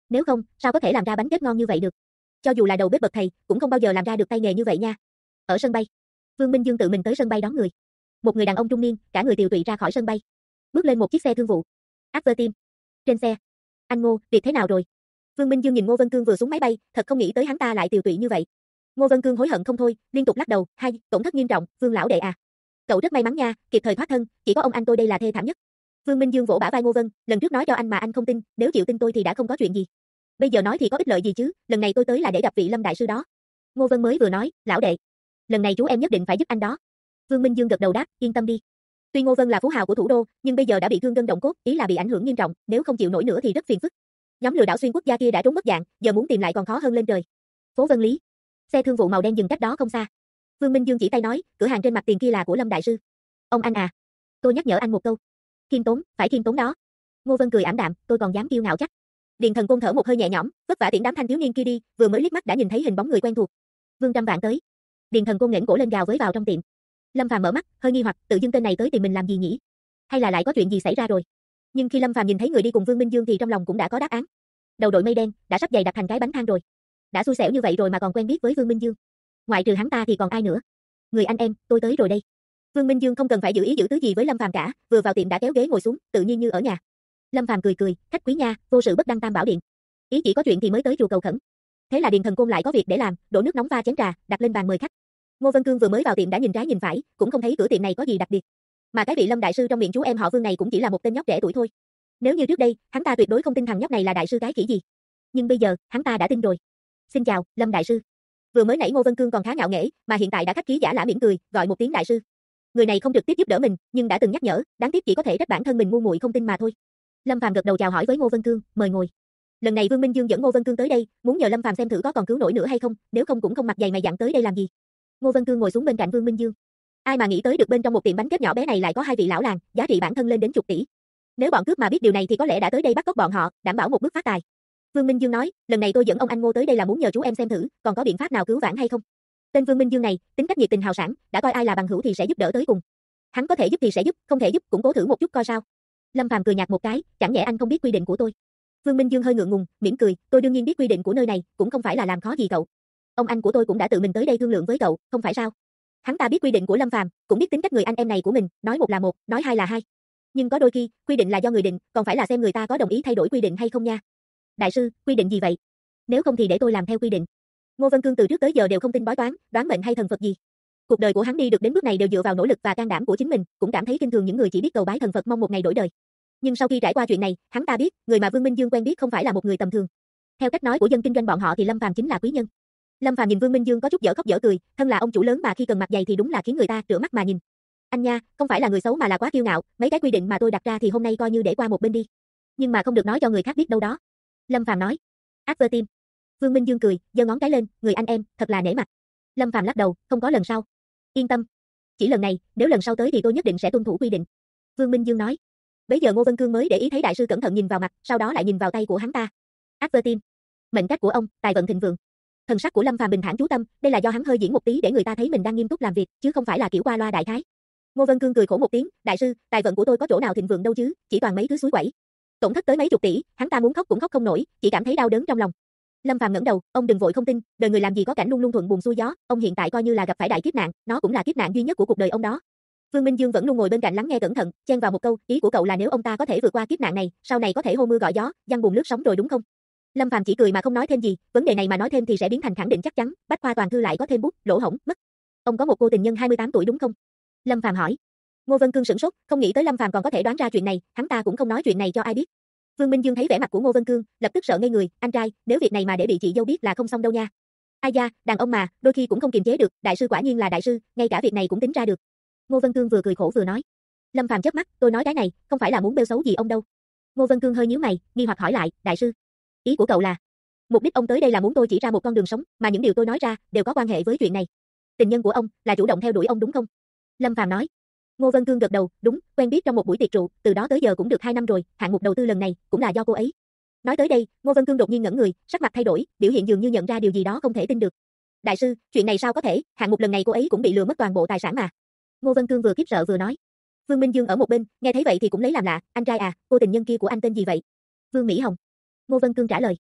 Nếu không, sao có thể làm ra bánh kết ngon như vậy được? Cho dù là đầu bếp bậc thầy, cũng không bao giờ làm ra được tay nghề như vậy nha. Ở sân bay, Vương Minh Dương tự mình tới sân bay đón người. Một người đàn ông trung niên, cả người tiều tụy ra khỏi sân bay, bước lên một chiếc xe thương vụ. After trên xe, anh Ngô, việc thế nào rồi? Vương Minh Dương nhìn Ngô Vân Cương vừa xuống máy bay, thật không nghĩ tới hắn ta lại tiều tụy như vậy. Ngô Vân Cương hối hận không thôi, liên tục lắc đầu, tổn thất nghiêm trọng, Vương lão đệ à. Cậu rất may mắn nha, kịp thời thoát thân, chỉ có ông anh tôi đây là thê thảm nhất. Vương Minh Dương vỗ bả vai Ngô Vân, lần trước nói cho anh mà anh không tin, nếu chịu tin tôi thì đã không có chuyện gì. Bây giờ nói thì có ích lợi gì chứ, lần này tôi tới là để gặp vị Lâm đại sư đó. Ngô Vân mới vừa nói, lão đệ, lần này chú em nhất định phải giúp anh đó. Vương Minh Dương gật đầu đáp, yên tâm đi. Tuy Ngô Vân là phú hào của thủ đô, nhưng bây giờ đã bị thương gân động cốt, ý là bị ảnh hưởng nghiêm trọng, nếu không chịu nổi nữa thì rất phiền phức. Nhóm lừa đảo xuyên quốc gia kia đã trốn mất dạng, giờ muốn tìm lại còn khó hơn lên trời. Phố Vân Lý, xe thương vụ màu đen dừng cách đó không xa. Vương Minh Dương chỉ tay nói, cửa hàng trên mặt tiền kia là của Lâm đại sư. Ông anh à, tôi nhắc nhở anh một câu. Khiêm tốn, phải khiêm tốn đó. Ngô Vân cười ảm đạm, tôi còn dám kiêu ngạo chắc. Điền Thần Côn thở một hơi nhẹ nhõm, vất vả tiễn đám thanh thiếu niên kia đi, vừa mới liếc mắt đã nhìn thấy hình bóng người quen thuộc. Vương Trăm Vạn tới. Điền Thần Côn nghển cổ lên gào với vào trong tiệm. Lâm Phàm mở mắt, hơi nghi hoặc, tự dưng tên này tới tìm mình làm gì nhỉ? Hay là lại có chuyện gì xảy ra rồi? Nhưng khi Lâm Phàm nhìn thấy người đi cùng Vương Minh Dương thì trong lòng cũng đã có đáp án. Đầu đội mây đen, đã sắp dày đặt thành cái bánh thang rồi. Đã xui xẻo như vậy rồi mà còn quen biết với Vương Minh Dương. Ngoại trừ hắn ta thì còn ai nữa? Người anh em, tôi tới rồi đây. Vương Minh Dương không cần phải giữ ý giữ tứ gì với Lâm Phàm cả, vừa vào tiệm đã kéo ghế ngồi xuống, tự nhiên như ở nhà. Lâm Phàm cười cười, khách quý nha, vô sự bất đăng tam bảo điện. Ý chỉ có chuyện thì mới tới chùa cầu khẩn. Thế là Điền Thần Côn lại có việc để làm, đổ nước nóng pha chén trà, đặt lên bàn mời khách. Ngô Vân Cương vừa mới vào tiệm đã nhìn trái nhìn phải, cũng không thấy cửa tiệm này có gì đặc biệt. Mà cái vị Lâm đại sư trong miệng chú em họ Vương này cũng chỉ là một tên nhóc trẻ tuổi thôi. Nếu như trước đây, hắn ta tuyệt đối không tin thằng nhóc này là đại sư cái khỉ gì. Nhưng bây giờ, hắn ta đã tin rồi. Xin chào, Lâm đại sư. Vừa mới nãy Ngô Vân Cương còn khá ngạo nghễ, mà hiện tại đã khách khí giả lả mỉm cười, gọi một tiếng đại sư. Người này không trực tiếp giúp đỡ mình, nhưng đã từng nhắc nhở, đáng tiếc chỉ có thể trách bản thân mình ngu muội không tin mà thôi. Lâm Phàm gật đầu chào hỏi với Ngô Vân Cương, mời ngồi. Lần này Vương Minh Dương dẫn Ngô Vân Cương tới đây, muốn nhờ Lâm Phàm xem thử có còn cứu nổi nữa hay không, nếu không cũng không mặt dày mày dặn tới đây làm gì. Ngô Vân Cương ngồi xuống bên cạnh Vương Minh Dương. Ai mà nghĩ tới được bên trong một tiệm bánh kết nhỏ bé này lại có hai vị lão làng, giá trị bản thân lên đến chục tỷ. Nếu bọn cướp mà biết điều này thì có lẽ đã tới đây bắt cóc bọn họ, đảm bảo một bước phát tài. Vương Minh Dương nói, lần này tôi dẫn ông anh Ngô tới đây là muốn nhờ chú em xem thử, còn có biện pháp nào cứu vãn hay không. Tên Vương Minh Dương này, tính cách nhiệt tình hào sảng, đã coi ai là bằng hữu thì sẽ giúp đỡ tới cùng. Hắn có thể giúp thì sẽ giúp, không thể giúp cũng cố thử một chút coi sao. Lâm Phàm cười nhạt một cái, chẳng nhẽ anh không biết quy định của tôi. Vương Minh Dương hơi ngượng ngùng, mỉm cười, tôi đương nhiên biết quy định của nơi này, cũng không phải là làm khó gì cậu. Ông anh của tôi cũng đã tự mình tới đây thương lượng với cậu, không phải sao? Hắn ta biết quy định của Lâm Phàm, cũng biết tính cách người anh em này của mình, nói một là một, nói hai là hai. Nhưng có đôi khi, quy định là do người định, còn phải là xem người ta có đồng ý thay đổi quy định hay không nha. Đại sư, quy định gì vậy? Nếu không thì để tôi làm theo quy định. Ngô Vân Cương từ trước tới giờ đều không tin bói toán, đoán mệnh hay thần Phật gì. Cuộc đời của hắn đi được đến bước này đều dựa vào nỗ lực và can đảm của chính mình, cũng cảm thấy kinh thường những người chỉ biết cầu bái thần Phật mong một ngày đổi đời. Nhưng sau khi trải qua chuyện này, hắn ta biết, người mà Vương Minh Dương quen biết không phải là một người tầm thường. Theo cách nói của dân kinh doanh bọn họ thì Lâm Phàm chính là quý nhân. Lâm Phàm nhìn Vương Minh Dương có chút dở khóc dở cười, thân là ông chủ lớn mà khi cần mặt dày thì đúng là khiến người ta trợn mắt mà nhìn. Anh nha, không phải là người xấu mà là quá kiêu ngạo, mấy cái quy định mà tôi đặt ra thì hôm nay coi như để qua một bên đi. Nhưng mà không được nói cho người khác biết đâu đó. Lâm Phàm nói. After team. Vương Minh Dương cười, giơ ngón cái lên, người anh em, thật là nể mặt. Lâm Phàm lắc đầu, không có lần sau. Yên tâm. Chỉ lần này, nếu lần sau tới thì tôi nhất định sẽ tuân thủ quy định. Vương Minh Dương nói. Bây giờ Ngô Vân Cương mới để ý thấy đại sư cẩn thận nhìn vào mặt, sau đó lại nhìn vào tay của hắn ta. After team. Mệnh cách của ông, tài vận thịnh vượng. Thần sắc của Lâm Phàm bình thản chú tâm, đây là do hắn hơi diễn một tí để người ta thấy mình đang nghiêm túc làm việc, chứ không phải là kiểu qua loa đại khái. Ngô Vân Cương cười khổ một tiếng, đại sư, tài vận của tôi có chỗ nào thịnh vượng đâu chứ, chỉ toàn mấy thứ suối quẩy. Tổn thất tới mấy chục tỷ, hắn ta muốn khóc cũng khóc không nổi, chỉ cảm thấy đau đớn trong lòng. Lâm Phàm ngẩng đầu, ông đừng vội không tin, đời người làm gì có cảnh luôn luôn thuận buồm xuôi gió, ông hiện tại coi như là gặp phải đại kiếp nạn, nó cũng là kiếp nạn duy nhất của cuộc đời ông đó. Vương Minh Dương vẫn luôn ngồi bên cạnh lắng nghe cẩn thận, chen vào một câu, ý của cậu là nếu ông ta có thể vượt qua kiếp nạn này, sau này có thể hô mưa gọi gió, giăng bùn lướt sóng rồi đúng không? Lâm Phàm chỉ cười mà không nói thêm gì, vấn đề này mà nói thêm thì sẽ biến thành khẳng định chắc chắn, Bách Khoa Toàn Thư lại có thêm bút, lỗ hổng, mất. Ông có một cô tình nhân 28 tuổi đúng không? Lâm Phàm hỏi. Ngô Vân Cương sửng sốt, không nghĩ tới Lâm Phàm còn có thể đoán ra chuyện này, hắn ta cũng không nói chuyện này cho ai biết. Vương Minh Dương thấy vẻ mặt của Ngô Vân Cương, lập tức sợ ngây người, anh trai, nếu việc này mà để bị chị dâu biết là không xong đâu nha. Ai da, đàn ông mà, đôi khi cũng không kiềm chế được, đại sư quả nhiên là đại sư, ngay cả việc này cũng tính ra được. Ngô Vân Cương vừa cười khổ vừa nói. Lâm Phàm chớp mắt, tôi nói cái này, không phải là muốn bêu xấu gì ông đâu. Ngô Vân Cương hơi nhíu mày, nghi hoặc hỏi lại, đại sư, ý của cậu là? Mục đích ông tới đây là muốn tôi chỉ ra một con đường sống, mà những điều tôi nói ra đều có quan hệ với chuyện này. Tình nhân của ông là chủ động theo đuổi ông đúng không? Lâm Phàm nói. Ngô Vân Cương gật đầu, đúng, quen biết trong một buổi tiệc rượu, từ đó tới giờ cũng được 2 năm rồi, hạng mục đầu tư lần này cũng là do cô ấy. Nói tới đây, Ngô Vân Cương đột nhiên ngẩn người, sắc mặt thay đổi, biểu hiện dường như nhận ra điều gì đó không thể tin được. Đại sư, chuyện này sao có thể, hạng mục lần này cô ấy cũng bị lừa mất toàn bộ tài sản mà. Ngô Vân Cương vừa khiếp sợ vừa nói. Vương Minh Dương ở một bên, nghe thấy vậy thì cũng lấy làm lạ, anh trai à, cô tình nhân kia của anh tên gì vậy? Vương Mỹ Hồng. Ngô Vân Cương trả lời.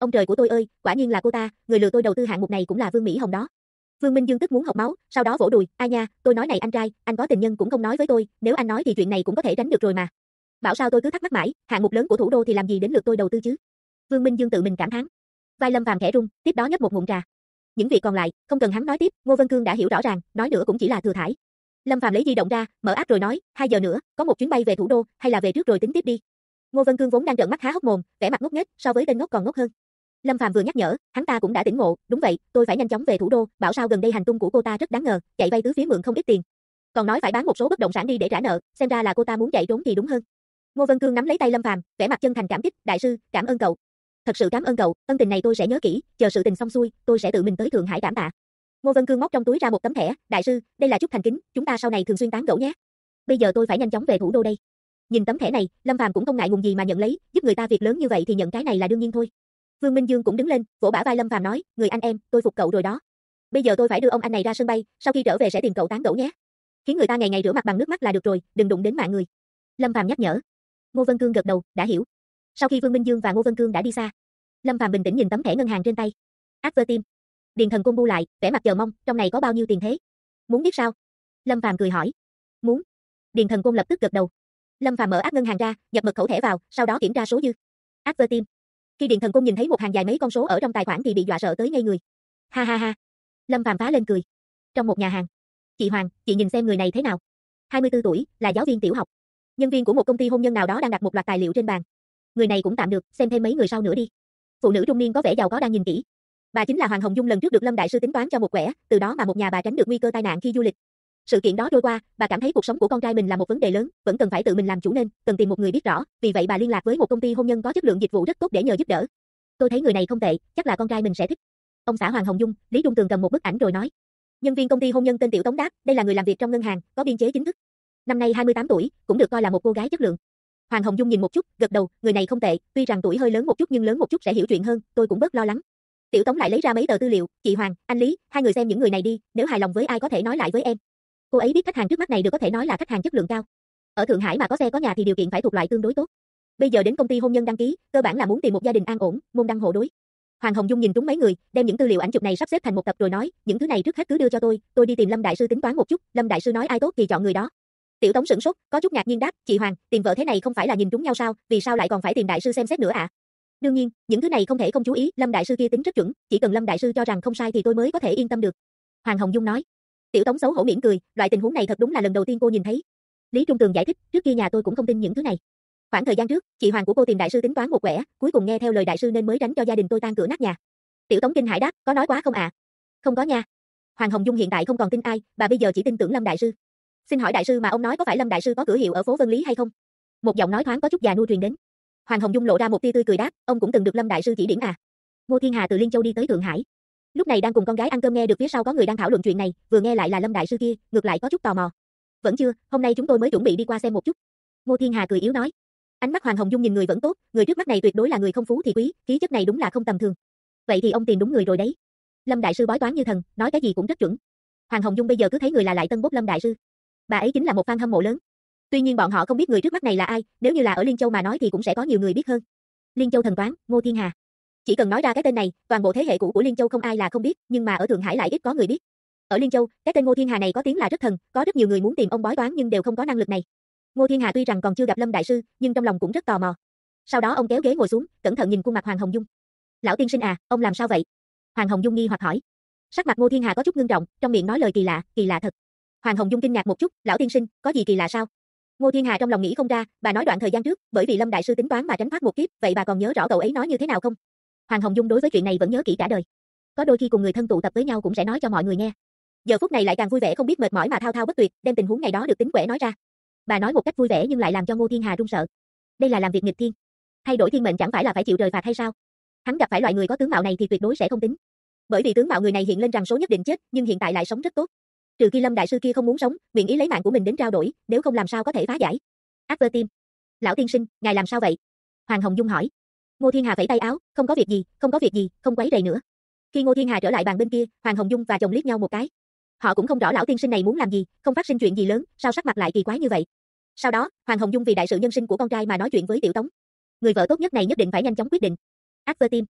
ông trời của tôi ơi, quả nhiên là cô ta, người lừa tôi đầu tư hạng mục này cũng là Vương Mỹ Hồng đó. Vương Minh Dương tức muốn hộc máu, sau đó vỗ đùi, ai nha, tôi nói này anh trai, anh có tình nhân cũng không nói với tôi, nếu anh nói thì chuyện này cũng có thể tránh được rồi mà. Bảo sao tôi cứ thắc mắc mãi, hạng mục lớn của thủ đô thì làm gì đến lượt tôi đầu tư chứ? Vương Minh Dương tự mình cảm thán. Vai Lâm Phàm khẽ rung, tiếp đó nhấp một ngụm trà. Những việc còn lại, không cần hắn nói tiếp, Ngô Vân Cương đã hiểu rõ ràng, nói nữa cũng chỉ là thừa thãi. Lâm Phàm lấy di động ra, mở app rồi nói, 2 giờ nữa, có một chuyến bay về thủ đô, hay là về trước rồi tính tiếp đi. Ngô Vân Cương vốn đang trợn mắt há hốc mồm, vẻ mặt ngốc nghếch, so với tên ngốc còn ngốc hơn. Lâm Phàm vừa nhắc nhở, hắn ta cũng đã tỉnh ngộ, đúng vậy, tôi phải nhanh chóng về thủ đô, bảo sao gần đây hành tung của cô ta rất đáng ngờ, chạy vay tứ phía mượn không ít tiền. Còn nói phải bán một số bất động sản đi để trả nợ, xem ra là cô ta muốn chạy trốn thì đúng hơn. Ngô Vân Cương nắm lấy tay Lâm Phàm, vẻ mặt chân thành cảm kích, đại sư, cảm ơn cậu. Thật sự cảm ơn cậu, ân tình này tôi sẽ nhớ kỹ, chờ sự tình xong xuôi, tôi sẽ tự mình tới Thượng Hải cảm tạ. Ngô Vân Cương móc trong túi ra một tấm thẻ, đại sư, đây là chút thành kính, chúng ta sau này thường xuyên tán gẫu nhé. Bây giờ tôi phải nhanh chóng về thủ đô đây. Nhìn tấm thẻ này, Lâm Phàm cũng không ngại ngùng gì mà nhận lấy, giúp người ta việc lớn như vậy thì nhận cái này là đương nhiên thôi. Vương Minh Dương cũng đứng lên, vỗ bả vai Lâm Phàm nói, người anh em, tôi phục cậu rồi đó. Bây giờ tôi phải đưa ông anh này ra sân bay, sau khi trở về sẽ tìm cậu tán gẫu nhé. Khiến người ta ngày ngày rửa mặt bằng nước mắt là được rồi, đừng đụng đến mạng người. Lâm Phàm nhắc nhở. Ngô Vân Cương gật đầu, đã hiểu. Sau khi Vương Minh Dương và Ngô Vân Cương đã đi xa, Lâm Phàm bình tĩnh nhìn tấm thẻ ngân hàng trên tay. Advertim. Điền Thần Côn bu lại, vẻ mặt chờ mong, trong này có bao nhiêu tiền thế? Muốn biết sao? Lâm Phàm cười hỏi. Muốn. Điền Thần Côn lập tức gật đầu. Lâm Phàm mở app ngân hàng ra, nhập mật khẩu thẻ vào, sau đó kiểm tra số dư. Advertim. Khi Điền Thần Côn nhìn thấy một hàng dài mấy con số ở trong tài khoản thì bị dọa sợ tới ngây người. Ha ha ha. Lâm Phàm phá lên cười. Trong một nhà hàng. Chị Hoàng, chị nhìn xem người này thế nào? 24 tuổi, là giáo viên tiểu học. Nhân viên của một công ty hôn nhân nào đó đang đặt một loạt tài liệu trên bàn. Người này cũng tạm được, xem thêm mấy người sau nữa đi. Phụ nữ trung niên có vẻ giàu có đang nhìn kỹ. Bà chính là Hoàng Hồng Dung lần trước được Lâm đại sư tính toán cho một quẻ, từ đó mà một nhà bà tránh được nguy cơ tai nạn khi du lịch. Sự kiện đó trôi qua, bà cảm thấy cuộc sống của con trai mình là một vấn đề lớn, vẫn cần phải tự mình làm chủ nên cần tìm một người biết rõ, vì vậy bà liên lạc với một công ty hôn nhân có chất lượng dịch vụ rất tốt để nhờ giúp đỡ. Tôi thấy người này không tệ, chắc là con trai mình sẽ thích. Ông xã Hoàng Hồng Dung, Lý Trung Tường cầm một bức ảnh rồi nói. Nhân viên công ty hôn nhân tên Tiểu Tống đáp, đây là người làm việc trong ngân hàng, có biên chế chính thức. Năm nay 28 tuổi, cũng được coi là một cô gái chất lượng. Hoàng Hồng Dung nhìn một chút, gật đầu, người này không tệ, tuy rằng tuổi hơi lớn một chút nhưng lớn một chút sẽ hiểu chuyện hơn, tôi cũng bớt lo lắng. Tiểu Tống lại lấy ra mấy tờ tư liệu, chị Hoàng, anh Lý, hai người xem những người này đi, nếu hài lòng với ai có thể nói lại với em. Cô ấy biết khách hàng trước mắt này được có thể nói là khách hàng chất lượng cao. Ở Thượng Hải mà có xe có nhà thì điều kiện phải thuộc loại tương đối tốt. Bây giờ đến công ty hôn nhân đăng ký, cơ bản là muốn tìm một gia đình an ổn, môn đăng hộ đối. Hoàng Hồng Dung nhìn trúng mấy người, đem những tư liệu ảnh chụp này sắp xếp thành một tập rồi nói, những thứ này trước hết cứ đưa cho tôi đi tìm Lâm đại sư tính toán một chút, Lâm đại sư nói ai tốt thì chọn người đó. Tiểu Tống sửng sốt, có chút ngạc nhiên đáp, chị Hoàng, tìm vợ thế này không phải là nhìn trúng nhau sao, vì sao lại còn phải tìm đại sư xem xét nữa ạ? Đương nhiên, những thứ này không thể không chú ý, Lâm đại sư kia tính rất chuẩn, chỉ cần Lâm đại sư cho rằng không sai thì tôi mới có thể yên tâm được. Hoàng Hồng Dung nói. Tiểu Tống xấu hổ mỉm cười, loại tình huống này thật đúng là lần đầu tiên cô nhìn thấy. Lý Trung Tường giải thích, trước kia nhà tôi cũng không tin những thứ này. Khoảng thời gian trước, chị Hoàng của cô tìm đại sư tính toán một quẻ, cuối cùng nghe theo lời đại sư nên mới tránh cho gia đình tôi tan cửa nát nhà. Tiểu Tống kinh hãi đáp, có nói quá không ạ? Không có nha. Hoàng Hồng Dung hiện tại không còn tin ai, bà bây giờ chỉ tin tưởng Lâm đại sư. Xin hỏi đại sư mà ông nói có phải Lâm đại sư có cửa hiệu ở phố Vân Lý hay không? Một giọng nói thoáng có chút già nua truyền đến. Hoàng Hồng Dung lộ ra một tia tươi cười đáp, ông cũng từng được Lâm đại sư chỉ điểm à? Ngô Thiên Hà từ Liên Châu đi tới Thượng Hải. Lúc này đang cùng con gái ăn cơm nghe được phía sau có người đang thảo luận chuyện này, vừa nghe lại là Lâm đại sư kia, ngược lại có chút tò mò. Vẫn chưa, hôm nay chúng tôi mới chuẩn bị đi qua xem một chút. Ngô Thiên Hà cười yếu nói. Ánh mắt Hoàng Hồng Dung nhìn người vẫn tốt, người trước mắt này tuyệt đối là người không phú thì quý, khí chất này đúng là không tầm thường. Vậy thì ông tìm đúng người rồi đấy. Lâm đại sư bói toán như thần, nói cái gì cũng rất chuẩn. Hoàng Hồng Dung bây giờ cứ thấy người là lại tân bốc Lâm đại sư. Bà ấy chính là một fan hâm mộ lớn. Tuy nhiên bọn họ không biết người trước mắt này là ai, nếu như là ở Liên Châu mà nói thì cũng sẽ có nhiều người biết hơn. Liên Châu thần toán, Ngô Thiên Hà. Chỉ cần nói ra cái tên này, toàn bộ thế hệ cũ của Liên Châu không ai là không biết, nhưng mà ở Thượng Hải lại ít có người biết. Ở Liên Châu, cái tên Ngô Thiên Hà này có tiếng là rất thần, có rất nhiều người muốn tìm ông bói toán nhưng đều không có năng lực này. Ngô Thiên Hà tuy rằng còn chưa gặp Lâm đại sư, nhưng trong lòng cũng rất tò mò. Sau đó ông kéo ghế ngồi xuống, cẩn thận nhìn khuôn mặt Hoàng Hồng Dung. "Lão tiên sinh à, ông làm sao vậy?" Hoàng Hồng Dung nghi hoặc hỏi. Sắc mặt Ngô Thiên Hà có chút ngưng trọng, trong miệng nói lời kỳ lạ thật. Hoàng Hồng Dung kinh ngạc một chút, "Lão tiên sinh, có gì kỳ lạ sao?" Ngô Thiên Hà trong lòng nghĩ không ra, bà nói đoạn thời gian trước, bởi vì Lâm đại sư tính toán mà tránh thoát một kiếp, vậy bà còn nhớ rõ cậu ấy nói như thế nào không? Hoàng Hồng Dung đối với chuyện này vẫn nhớ kỹ cả đời. Có đôi khi cùng người thân tụ tập với nhau cũng sẽ nói cho mọi người nghe. Giờ phút này lại càng vui vẻ không biết mệt mỏi mà thao thao bất tuyệt, đem tình huống ngày đó được tính quẻ nói ra. Bà nói một cách vui vẻ nhưng lại làm cho Ngô Thiên Hà run sợ. Đây là làm việc nghịch thiên. Thay đổi thiên mệnh chẳng phải là phải chịu trời phạt hay sao? Hắn gặp phải loại người có tướng mạo này thì tuyệt đối sẽ không tính. Bởi vì tướng mạo người này hiện lên rằng số nhất định chết, nhưng hiện tại lại sống rất tốt. Trừ khi Lâm đại sư kia không muốn sống, nguyện ý lấy mạng của mình đến trao đổi, nếu không làm sao có thể phá giải. Advertim. Lão tiên sinh, ngài làm sao vậy? Hoàng Hồng Dung hỏi. Ngô Thiên Hà vẫy tay áo, không có việc gì, không quấy rầy nữa. Khi Ngô Thiên Hà trở lại bàn bên kia, Hoàng Hồng Dung và chồng liếc nhau một cái. Họ cũng không rõ lão tiên sinh này muốn làm gì, không phát sinh chuyện gì lớn, sao sắc mặt lại kỳ quái như vậy. Sau đó, Hoàng Hồng Dung vì đại sự nhân sinh của con trai mà nói chuyện với Tiểu Tống. Người vợ tốt nhất này nhất định phải nhanh chóng quyết định. Advertim.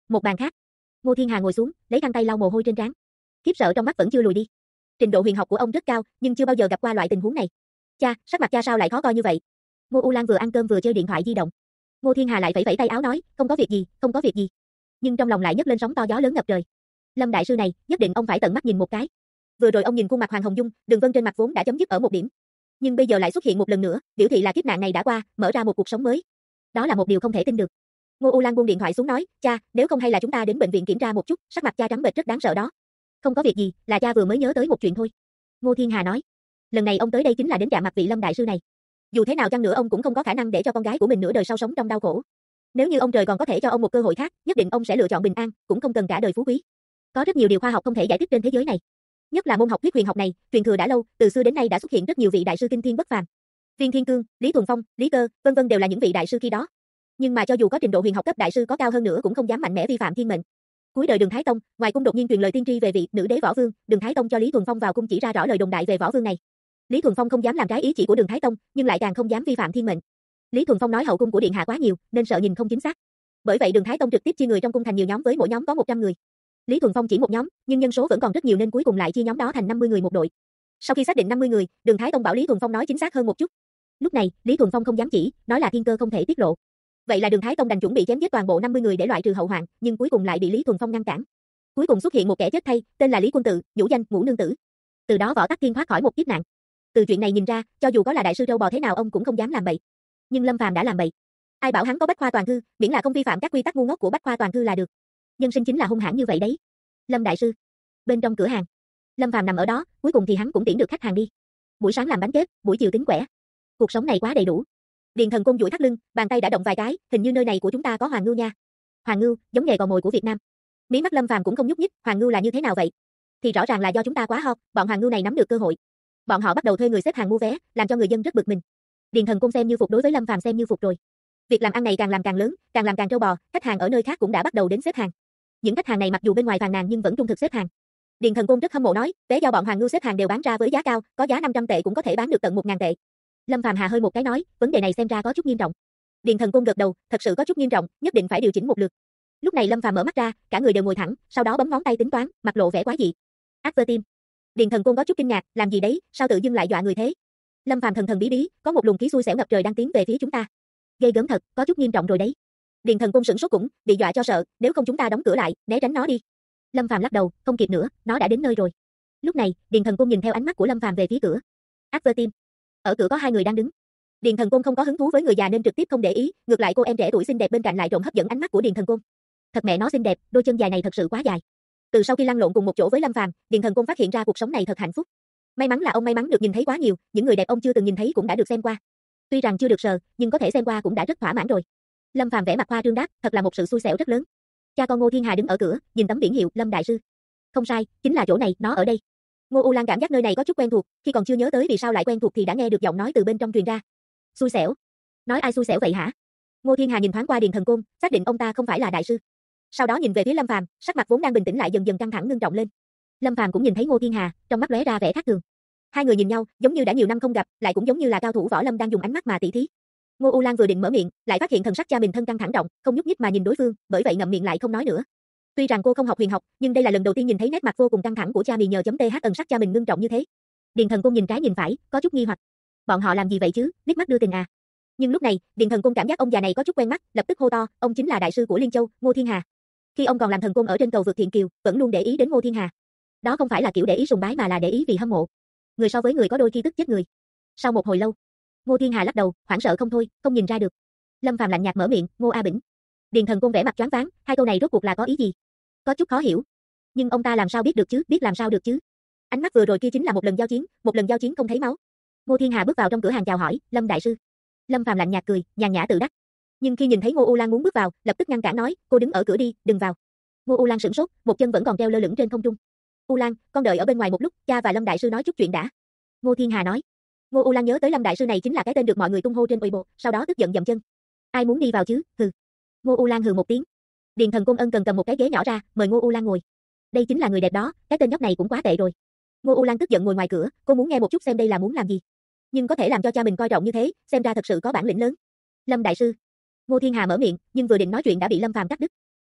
Một bàn khác, Ngô Thiên Hà ngồi xuống, lấy khăn tay lau mồ hôi trên trán. Khiếp sợ trong mắt vẫn chưa lùi đi. Trình độ huyền học của ông rất cao, nhưng chưa bao giờ gặp qua loại tình huống này. Cha, sắc mặt cha sao lại khó coi như vậy? Ngô U Lan vừa ăn cơm vừa chơi điện thoại di động. Ngô Thiên Hà lại vẫy vẫy tay áo nói, không có việc gì, không có việc gì. Nhưng trong lòng lại nhấc lên sóng to gió lớn ngập trời. Lâm đại sư này, nhất định ông phải tận mắt nhìn một cái. Vừa rồi ông nhìn khuôn mặt Hoàng Hồng Dung, đường vân trên mặt vốn đã chấm dứt ở một điểm, nhưng bây giờ lại xuất hiện một lần nữa, biểu thị là kiếp nạn này đã qua, mở ra một cuộc sống mới. Đó là một điều không thể tin được. Ngô U Lan buông điện thoại xuống nói, cha, nếu không hay là chúng ta đến bệnh viện kiểm tra một chút, sắc mặt cha trắng bệch rất đáng sợ đó. Không có việc gì, là cha vừa mới nhớ tới một chuyện thôi. Ngô Thiên Hà nói, lần này ông tới đây chính là đến chạm mặt vị Lâm đại sư này. Dù thế nào chăng nữa ông cũng không có khả năng để cho con gái của mình nửa đời sau sống trong đau khổ. Nếu như ông trời còn có thể cho ông một cơ hội khác, nhất định ông sẽ lựa chọn bình an, cũng không cần cả đời phú quý. Có rất nhiều điều khoa học không thể giải thích trên thế giới này. Nhất là môn học thuyết huyền học này, truyền thừa đã lâu, từ xưa đến nay đã xuất hiện rất nhiều vị đại sư kinh thiên bất phàm. Viên Thiên Cương, Lý Thuần Phong, Lý Cơ, vân vân đều là những vị đại sư khi đó. Nhưng mà cho dù có trình độ huyền học cấp đại sư có cao hơn nữa cũng không dám mạnh mẽ vi phạm thiên mệnh. Cuối đời Đường Thái Tông, ngoài cung đột nhiên truyền lời tiên tri về vị nữ đế Võ Vương, Đường Thái Tông cho Lý Thuần Phong vào cung chỉ ra rõ lời đồn đại về Võ Vương này. Lý Thuần Phong không dám làm trái ý chỉ của Đường Thái Tông, nhưng lại càng không dám vi phạm thiên mệnh. Lý Thuần Phong nói hậu cung của điện hạ quá nhiều, nên sợ nhìn không chính xác. Bởi vậy Đường Thái Tông trực tiếp chia người trong cung thành nhiều nhóm với mỗi nhóm có 100 người. Lý Thuần Phong chỉ một nhóm, nhưng nhân số vẫn còn rất nhiều nên cuối cùng lại chia nhóm đó thành 50 người một đội. Sau khi xác định 50 người, Đường Thái Tông bảo Lý Thuần Phong nói chính xác hơn một chút. Lúc này, Lý Thuần Phong không dám chỉ, nói là thiên cơ không thể tiết lộ. Vậy là Đường Thái Tông đành chuẩn bị chém giết toàn bộ 50 người để loại trừ hậu hoạn, nhưng cuối cùng lại bị Lý Thuần Phong ngăn cản. Cuối cùng xuất hiện một kẻ chết thay, tên là Lý Quân Tự, nhũ danh Ngũ Nương Tử. Từ đó Võ Tắc Thiên thoát khỏi một kiếp nạn. Từ chuyện này nhìn ra, cho dù có là đại sư trâu bò thế nào ông cũng không dám làm bậy. Nhưng Lâm Phàm đã làm bậy. Ai bảo hắn có Bách Khoa Toàn Thư, miễn là không vi phạm các quy tắc ngu ngốc của Bách Khoa Toàn Thư là được. Nhân sinh chính là hung hãn như vậy đấy. Lâm đại sư. Bên trong cửa hàng, Lâm Phàm nằm ở đó, cuối cùng thì hắn cũng tiễn được khách hàng đi. Buổi sáng làm bánh kép, buổi chiều tính quẻ. Cuộc sống này quá đầy đủ. Điền Thần Côn duỗi thắt lưng, bàn tay đã động vài cái, hình như nơi này của chúng ta có Hoàng Ngưu nha. Hoàng Ngưu, giống nghề cò mồi của Việt Nam. Mí mắt Lâm Phàm cũng không nhúc nhích, Hoàng Ngưu là như thế nào vậy? Thì rõ ràng là do chúng ta quá ho, bọn Hoàng Ngưu này nắm được cơ hội. Bọn họ bắt đầu thuê người xếp hàng mua vé, làm cho người dân rất bực mình. Điền Thần Côn xem như phục đối với Lâm Phàm xem như phục rồi. Việc làm ăn này càng làm càng lớn, càng làm càng trâu bò, khách hàng ở nơi khác cũng đã bắt đầu đến xếp hàng. Những khách hàng này mặc dù bên ngoài phàn nàn nhưng vẫn trung thực xếp hàng. Điền Thần Côn rất hâm mộ nói, vé do bọn Hoàng Ngưu xếp hàng đều bán ra với giá cao, có giá 500 tệ cũng có thể bán được tận 1000 tệ. Lâm Phàm hà hơi một cái nói, vấn đề này xem ra có chút nghiêm trọng. Điền Thần Côn gật đầu, thật sự có chút nghiêm trọng, nhất định phải điều chỉnh một lượt. Lúc này Lâm Phàm mở mắt ra, cả người đều ngồi thẳng, sau đó bấm ngón tay tính toán, mặt lộ vẻ quái dị. Advertim. Điền Thần Côn có chút kinh ngạc, làm gì đấy, sao tự dưng lại dọa người thế? Lâm Phàm thần thần bí bí, có một luồng khí xui xẻo ngập trời đang tiến về phía chúng ta. Ghê gớm thật, có chút nghiêm trọng rồi đấy. Điền Thần Côn sửng sốt cũng, bị dọa cho sợ, nếu không chúng ta đóng cửa lại, né tránh nó đi. Lâm Phàm lắc đầu, không kịp nữa, nó đã đến nơi rồi. Lúc này, Điền Thần Côn nhìn theo ánh mắt của Lâm Phàm về phía cửa. Advertim. Ở cửa có hai người đang đứng. Điền Thần Côn không có hứng thú với người già nên trực tiếp không để ý, ngược lại cô em trẻ tuổi xinh đẹp bên cạnh lại trộm hấp dẫn ánh mắt của Điền Thần Côn. Thật mẹ nó xinh đẹp, đôi chân dài này thật sự quá dài. Từ sau khi lăn lộn cùng một chỗ với Lâm Phàm, Điền Thần Côn phát hiện ra cuộc sống này thật hạnh phúc. May mắn là ông may mắn được nhìn thấy quá nhiều, những người đẹp ông chưa từng nhìn thấy cũng đã được xem qua. Tuy rằng chưa được sờ, nhưng có thể xem qua cũng đã rất thỏa mãn rồi. Lâm Phàm vẻ mặt khoa trương đáp, thật là một sự xui xẻo rất lớn. Cha con Ngô Thiên Hà đứng ở cửa, nhìn tấm biển hiệu Lâm đại sư. Không sai, chính là chỗ này, nó ở đây. Ngô U Lan cảm giác nơi này có chút quen thuộc, khi còn chưa nhớ tới vì sao lại quen thuộc thì đã nghe được giọng nói từ bên trong truyền ra. Xui xẻo? Nói ai xui xẻo vậy hả? Ngô Thiên Hà nhìn thoáng qua Điền Thần Côn, xác định ông ta không phải là đại sư. Sau đó nhìn về phía Lâm Phàm, sắc mặt vốn đang bình tĩnh lại dần dần căng thẳng ngưng trọng lên. Lâm Phàm cũng nhìn thấy Ngô Thiên Hà, trong mắt lóe ra vẻ khác thường. Hai người nhìn nhau, giống như đã nhiều năm không gặp, lại cũng giống như là cao thủ võ lâm đang dùng ánh mắt mà tỉ thí. Ngô U Lan vừa định mở miệng, lại phát hiện thần sắc cha mình thân căng thẳng động, không nhúc nhích mà nhìn đối phương, bởi vậy ngậm miệng lại không nói nữa. Tuy rằng cô không học huyền học, nhưng đây là lần đầu tiên nhìn thấy nét mặt vô cùng căng thẳng của cha mình nhờ .th ẩn sắc cha mình ngưng trọng như thế. Điền Thần Côn nhìn trái nhìn phải, có chút nghi hoặc. Bọn họ làm gì vậy chứ, liếc mắt đưa tình à? Nhưng lúc này, Điền Thần Côn cảm giác ông già này có chút quen mắt, lập tức hô to, ông chính là đại sư của Liên Châu, Ngô Thiên Hà. Khi ông còn làm thần côn ở trên cầu vượt Thiện Kiều, vẫn luôn để ý đến Ngô Thiên Hà. Đó không phải là kiểu để ý sùng bái mà là để ý vì hâm mộ. Người so với người có đôi khi tức chết người. Sau một hồi lâu, Ngô Thiên Hà lắc đầu, hoảng sợ không thôi, không nhìn ra được. Lâm Phàm lạnh nhạt mở miệng, Ngô A Bỉnh. Điền Thần Côn vẻ mặt choáng váng, hai câu này rốt cuộc là có ý gì? Có chút khó hiểu. Nhưng ông ta làm sao biết được chứ, biết làm sao được chứ? Ánh mắt vừa rồi kia chính là một lần giao chiến không thấy máu. Ngô Thiên Hà bước vào trong cửa hàng chào hỏi, Lâm đại sư. Lâm Phàm lạnh nhạt cười, nhàn nhã tự đắc. Nhưng khi nhìn thấy Ngô U Lan muốn bước vào, lập tức ngăn cản nói, cô đứng ở cửa đi, đừng vào. Ngô U Lan sửng sốt, một chân vẫn còn treo lơ lửng trên không trung. U Lan, con đợi ở bên ngoài một lúc, cha và Lâm đại sư nói chút chuyện đã. Ngô Thiên Hà nói. Ngô U Lan nhớ tới Lâm đại sư này chính là cái tên được mọi người tung hô trên Weibo, sau đó tức giận dậm chân. Ai muốn đi vào chứ? Hừ. Ngô U Lan hừ một tiếng. Điền Thần Côn ân cần cầm một cái ghế nhỏ ra, mời Ngô U Lan ngồi. Đây chính là người đẹp đó, cái tên nhóc này cũng quá tệ rồi. Ngô U Lan tức giận ngồi ngoài cửa, cô muốn nghe một chút xem đây là muốn làm gì. Nhưng có thể làm cho cha mình coi trọng như thế, xem ra thật sự có bản lĩnh lớn. Lâm đại sư. Ngô Thiên Hà mở miệng, nhưng vừa định nói chuyện đã bị Lâm Phàm cắt đứt.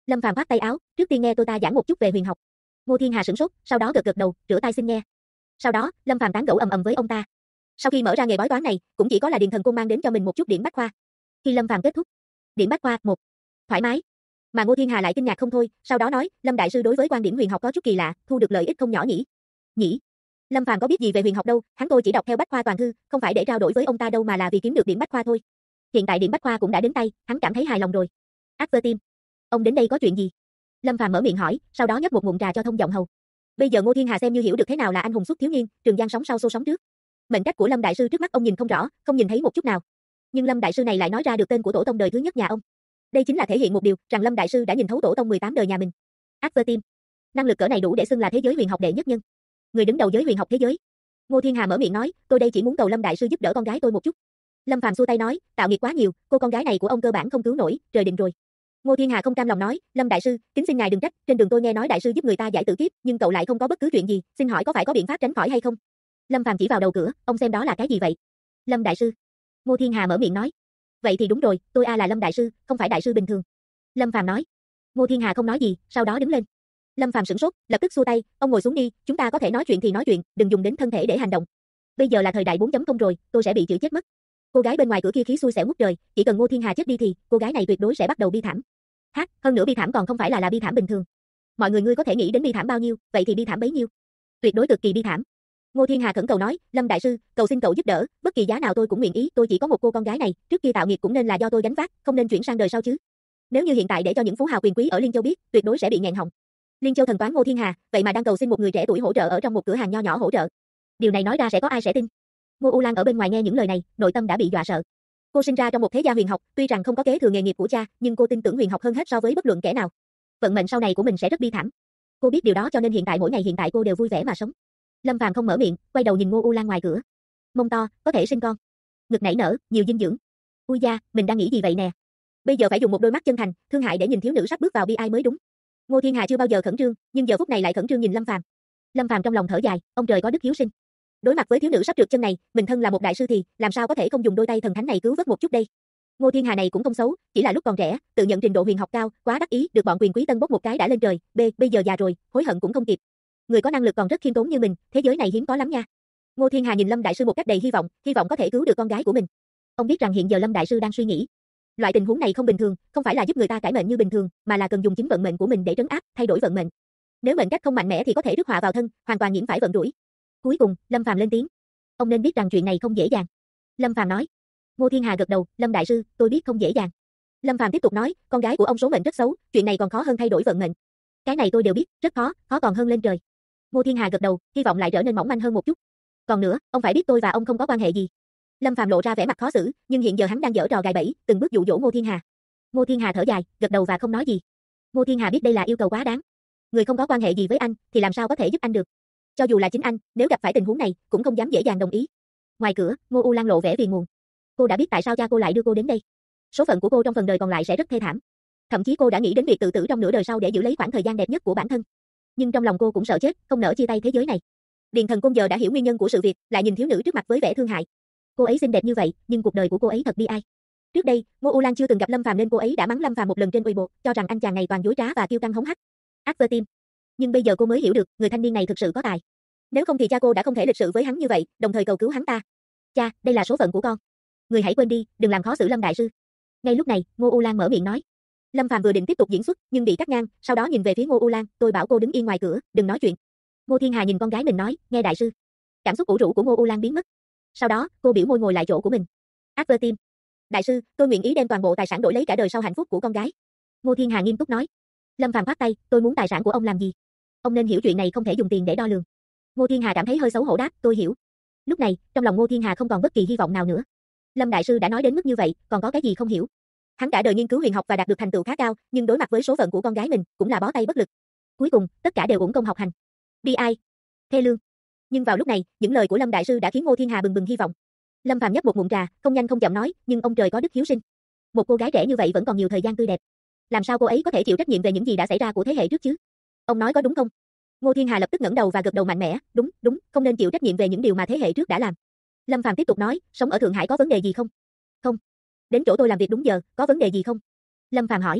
Lâm Phàm khoát tay áo, trước tiên nghe tôi ta giảng một chút về huyền học. Ngô Thiên Hà sửng sốt, sau đó gật gật đầu, rửa tay xin nghe. Sau đó, Lâm Phàm tán gẫu ầm ầm với ông ta. Sau khi mở ra nghề bói toán này, cũng chỉ có là Điền Thần Cung mang đến cho mình một chút điểm bách khoa. Khi Lâm Phàm kết thúc, điểm bách khoa 1, thoải mái. Mà Ngô Thiên Hà lại kinh ngạc không thôi, sau đó nói, Lâm đại sư đối với quan điểm huyền học có chút kỳ lạ, thu được lợi ích không nhỏ nhỉ? Nhỉ? Lâm Phàm có biết gì về huyền học đâu, hắn tôi chỉ đọc theo bách khoa toàn thư, không phải để trao đổi với ông ta đâu mà là vì kiếm được điểm bách khoa thôi. Hiện tại điểm bách khoa cũng đã đến tay, hắn cảm thấy hài lòng rồi. Tim, ông đến đây có chuyện gì? Lâm Phàm mở miệng hỏi, sau đó nhấp một ngụm trà cho thông giọng hầu. Bây giờ Ngô Thiên Hà xem như hiểu được thế nào là anh hùng xuất thiếu niên, Trường Giang sóng sau xô sóng trước. Mệnh cách của Lâm đại sư trước mắt ông nhìn không rõ, không nhìn thấy một chút nào. Nhưng Lâm đại sư này lại nói ra được tên của tổ tông đời thứ nhất nhà ông. Đây chính là thể hiện một điều, rằng Lâm đại sư đã nhìn thấu tổ tông 18 đời nhà mình. Tim, năng lực cỡ này đủ để xưng là thế giới huyền học đệ nhất nhân. Người đứng đầu giới huyền học thế giới. Ngô Thiên Hà mở miệng nói, tôi đây chỉ muốn cầu Lâm đại sư giúp đỡ con gái tôi một chút. Lâm Phàm xua tay nói, tạo nghiệp quá nhiều, cô con gái này của ông cơ bản không cứu nổi, trời định rồi. Ngô Thiên Hà không cam lòng nói, Lâm đại sư, kính xin ngài đừng trách, trên đường tôi nghe nói đại sư giúp người ta giải tử kiếp, nhưng cậu lại không có bất cứ chuyện gì, xin hỏi có phải có biện pháp tránh khỏi hay không? Lâm Phàm chỉ vào đầu cửa, ông xem đó là cái gì vậy? Lâm đại sư. Ngô Thiên Hà mở miệng nói, vậy thì đúng rồi, tôi là Lâm đại sư, không phải đại sư bình thường. Lâm Phàm nói. Ngô Thiên Hà không nói gì, sau đó đứng lên. Lâm Phàm sửng sốt, lập tức xua tay, ông ngồi xuống đi, chúng ta có thể nói chuyện thì nói chuyện, đừng dùng đến thân thể để hành động. Bây giờ là thời đại 4.0 rồi, tôi sẽ bị chửi chết mất. Cô gái bên ngoài cửa kia khí xui xẻo ngút trời, chỉ cần Ngô Thiên Hà chết đi thì cô gái này tuyệt đối sẽ bắt đầu bi thảm. Hơn nữa bi thảm còn không phải là bi thảm bình thường. Mọi người ngươi có thể nghĩ đến bi thảm bao nhiêu, vậy thì bi thảm bấy nhiêu. Tuyệt đối cực kỳ bi thảm. Ngô Thiên Hà khẩn cầu nói, Lâm đại sư, cầu xin cậu giúp đỡ, bất kỳ giá nào tôi cũng nguyện ý, tôi chỉ có một cô con gái này, trước kia tạo nghiệp cũng nên là do tôi gánh vác, không nên chuyển sang đời sau chứ. Nếu như hiện tại để cho những phú hào quyền quý ở Liên Châu biết, tuyệt đối sẽ bị nghẹn họng. Liên Châu thần toán Ngô Thiên Hà, vậy mà đang cầu xin một người trẻ tuổi hỗ trợ ở trong một cửa hàng nho nhỏ hỗ trợ. Điều này nói ra sẽ có ai sẽ tin? Ngô U Lan ở bên ngoài nghe những lời này, nội tâm đã bị dọa sợ. Cô sinh ra trong một thế gia huyền học, tuy rằng không có kế thừa nghề nghiệp của cha, nhưng cô tin tưởng huyền học hơn hết so với bất luận kẻ nào. Vận mệnh sau này của mình sẽ rất bi thảm. Cô biết điều đó cho nên hiện tại mỗi ngày hiện tại cô đều vui vẻ mà sống. Lâm Phàm không mở miệng, quay đầu nhìn Ngô U Lan ngoài cửa. Mông to, có thể sinh con. Ngực nảy nở, nhiều dinh dưỡng. Ui da, mình đang nghĩ gì vậy nè? Bây giờ phải dùng một đôi mắt chân thành, thương hại để nhìn thiếu nữ sắp bước vào bi ai mới đúng. Ngô Thiên Hà chưa bao giờ khẩn trương, nhưng giờ phút này lại khẩn trương nhìn Lâm Phàm. Lâm Phàm trong lòng thở dài, ông trời có đức hiếu sinh. Đối mặt với thiếu nữ sắp trượt chân này, mình thân là một đại sư thì làm sao có thể không dùng đôi tay thần thánh này cứu vớt một chút đây? Ngô Thiên Hà này cũng không xấu, chỉ là lúc còn trẻ, tự nhận trình độ huyền học cao, quá đắc ý, được bọn quyền quý tân bốc một cái đã lên trời. Bây giờ già rồi, hối hận cũng không kịp. Người có năng lực còn rất khiêm tốn như mình, thế giới này hiếm có lắm nha. Ngô Thiên Hà nhìn Lâm đại sư một cách đầy hy vọng có thể cứu được con gái của mình. Ông biết rằng hiện giờ Lâm đại sư đang suy nghĩ, loại tình huống này không bình thường, không phải là giúp người ta cải mệnh như bình thường, mà là cần dùng chính vận mệnh của mình để trấn áp, thay đổi vận mệnh. Nếu mệnh cách không mạnh mẽ thì có thể rước họa vào thân, hoàn toàn nhiễm phải vận rủi. Cuối cùng, Lâm Phàm lên tiếng. Ông nên biết rằng chuyện này không dễ dàng. Lâm Phàm nói. Ngô Thiên Hà gật đầu, Lâm đại sư, tôi biết không dễ dàng. Lâm Phàm tiếp tục nói, con gái của ông số mệnh rất xấu, chuyện này còn khó hơn thay đổi vận mệnh. Cái này tôi đều biết, rất khó, khó còn hơn lên trời. Ngô Thiên Hà gật đầu, hy vọng lại trở nên mỏng manh hơn một chút. Còn nữa, ông phải biết tôi và ông không có quan hệ gì. Lâm Phàm lộ ra vẻ mặt khó xử, nhưng hiện giờ hắn đang giở trò gài bẫy, từng bước dụ dỗ Ngô Thiên Hà. Ngô Thiên Hà thở dài, gật đầu và không nói gì. Ngô Thiên Hà biết đây là yêu cầu quá đáng. Người không có quan hệ gì với anh, thì làm sao có thể giúp anh được? Cho dù là chính anh, nếu gặp phải tình huống này, cũng không dám dễ dàng đồng ý. Ngoài cửa, Ngô U Lan lộ vẻ phiền muộn. Cô đã biết tại sao cha cô lại đưa cô đến đây. Số phận của cô trong phần đời còn lại sẽ rất thê thảm. Thậm chí cô đã nghĩ đến việc tự tử trong nửa đời sau để giữ lấy khoảng thời gian đẹp nhất của bản thân. Nhưng trong lòng cô cũng sợ chết, không nỡ chia tay thế giới này. Điền Thần Cung giờ đã hiểu nguyên nhân của sự việc, lại nhìn thiếu nữ trước mặt với vẻ thương hại. Cô ấy xinh đẹp như vậy, nhưng cuộc đời của cô ấy thật bi ai. Trước đây, Ngô U Lan chưa từng gặp Lâm Phàm nên cô ấy đã mắng Lâm Phàm một lần trên Weibo, cho rằng anh chàng này toàn dối trá và kiêu căng hống hách. Tim. Nhưng bây giờ cô mới hiểu được, người thanh niên này thực sự có tài. Nếu không thì cha cô đã không thể lịch sự với hắn như vậy, đồng thời cầu cứu hắn ta. Cha, đây là số phận của con. Người hãy quên đi, đừng làm khó xử Lâm đại sư. Ngay lúc này, Ngô U Lan mở miệng nói. Lâm Phàm vừa định tiếp tục diễn xuất, nhưng bị cắt ngang, sau đó nhìn về phía Ngô U Lan, tôi bảo cô đứng yên ngoài cửa, đừng nói chuyện. Ngô Thiên Hà nhìn con gái mình nói, nghe đại sư. Cảm xúc ủ rũ của Ngô U Lan biến mất. Sau đó, cô biểu môi ngồi lại chỗ của mình. Tim. Đại sư, tôi nguyện ý đem toàn bộ tài sản đổi lấy cả đời sau hạnh phúc của con gái. Ngô Thiên Hà nghiêm túc nói. Lâm Phàm khoát tay, tôi muốn tài sản của ông làm gì? Ông nên hiểu chuyện này không thể dùng tiền để đo lường. Ngô Thiên Hà cảm thấy hơi xấu hổ đáp, tôi hiểu. Lúc này, trong lòng Ngô Thiên Hà không còn bất kỳ hy vọng nào nữa. Lâm đại sư đã nói đến mức như vậy, còn có cái gì không hiểu? Hắn cả đời nghiên cứu huyền học và đạt được thành tựu khá cao, nhưng đối mặt với số phận của con gái mình, cũng là bó tay bất lực. Cuối cùng, tất cả đều uổng công học hành. Bi ai, thê lương. Nhưng vào lúc này, những lời của Lâm đại sư đã khiến Ngô Thiên Hà bừng bừng hy vọng. Lâm Phàm nhấp một ngụm trà, không nhanh không chậm nói, nhưng ông trời có đức hiếu sinh. Một cô gái trẻ như vậy vẫn còn nhiều thời gian tươi đẹp. Làm sao cô ấy có thể chịu trách nhiệm về những gì đã xảy ra của thế hệ trước chứ? Ông nói có đúng không? Ngô Thiên Hà lập tức ngẩng đầu và gật đầu mạnh mẽ, đúng, không nên chịu trách nhiệm về những điều mà thế hệ trước đã làm. Lâm Phàm tiếp tục nói, sống ở Thượng Hải có vấn đề gì không? Không. Đến chỗ tôi làm việc đúng giờ, có vấn đề gì không? Lâm Phàm hỏi.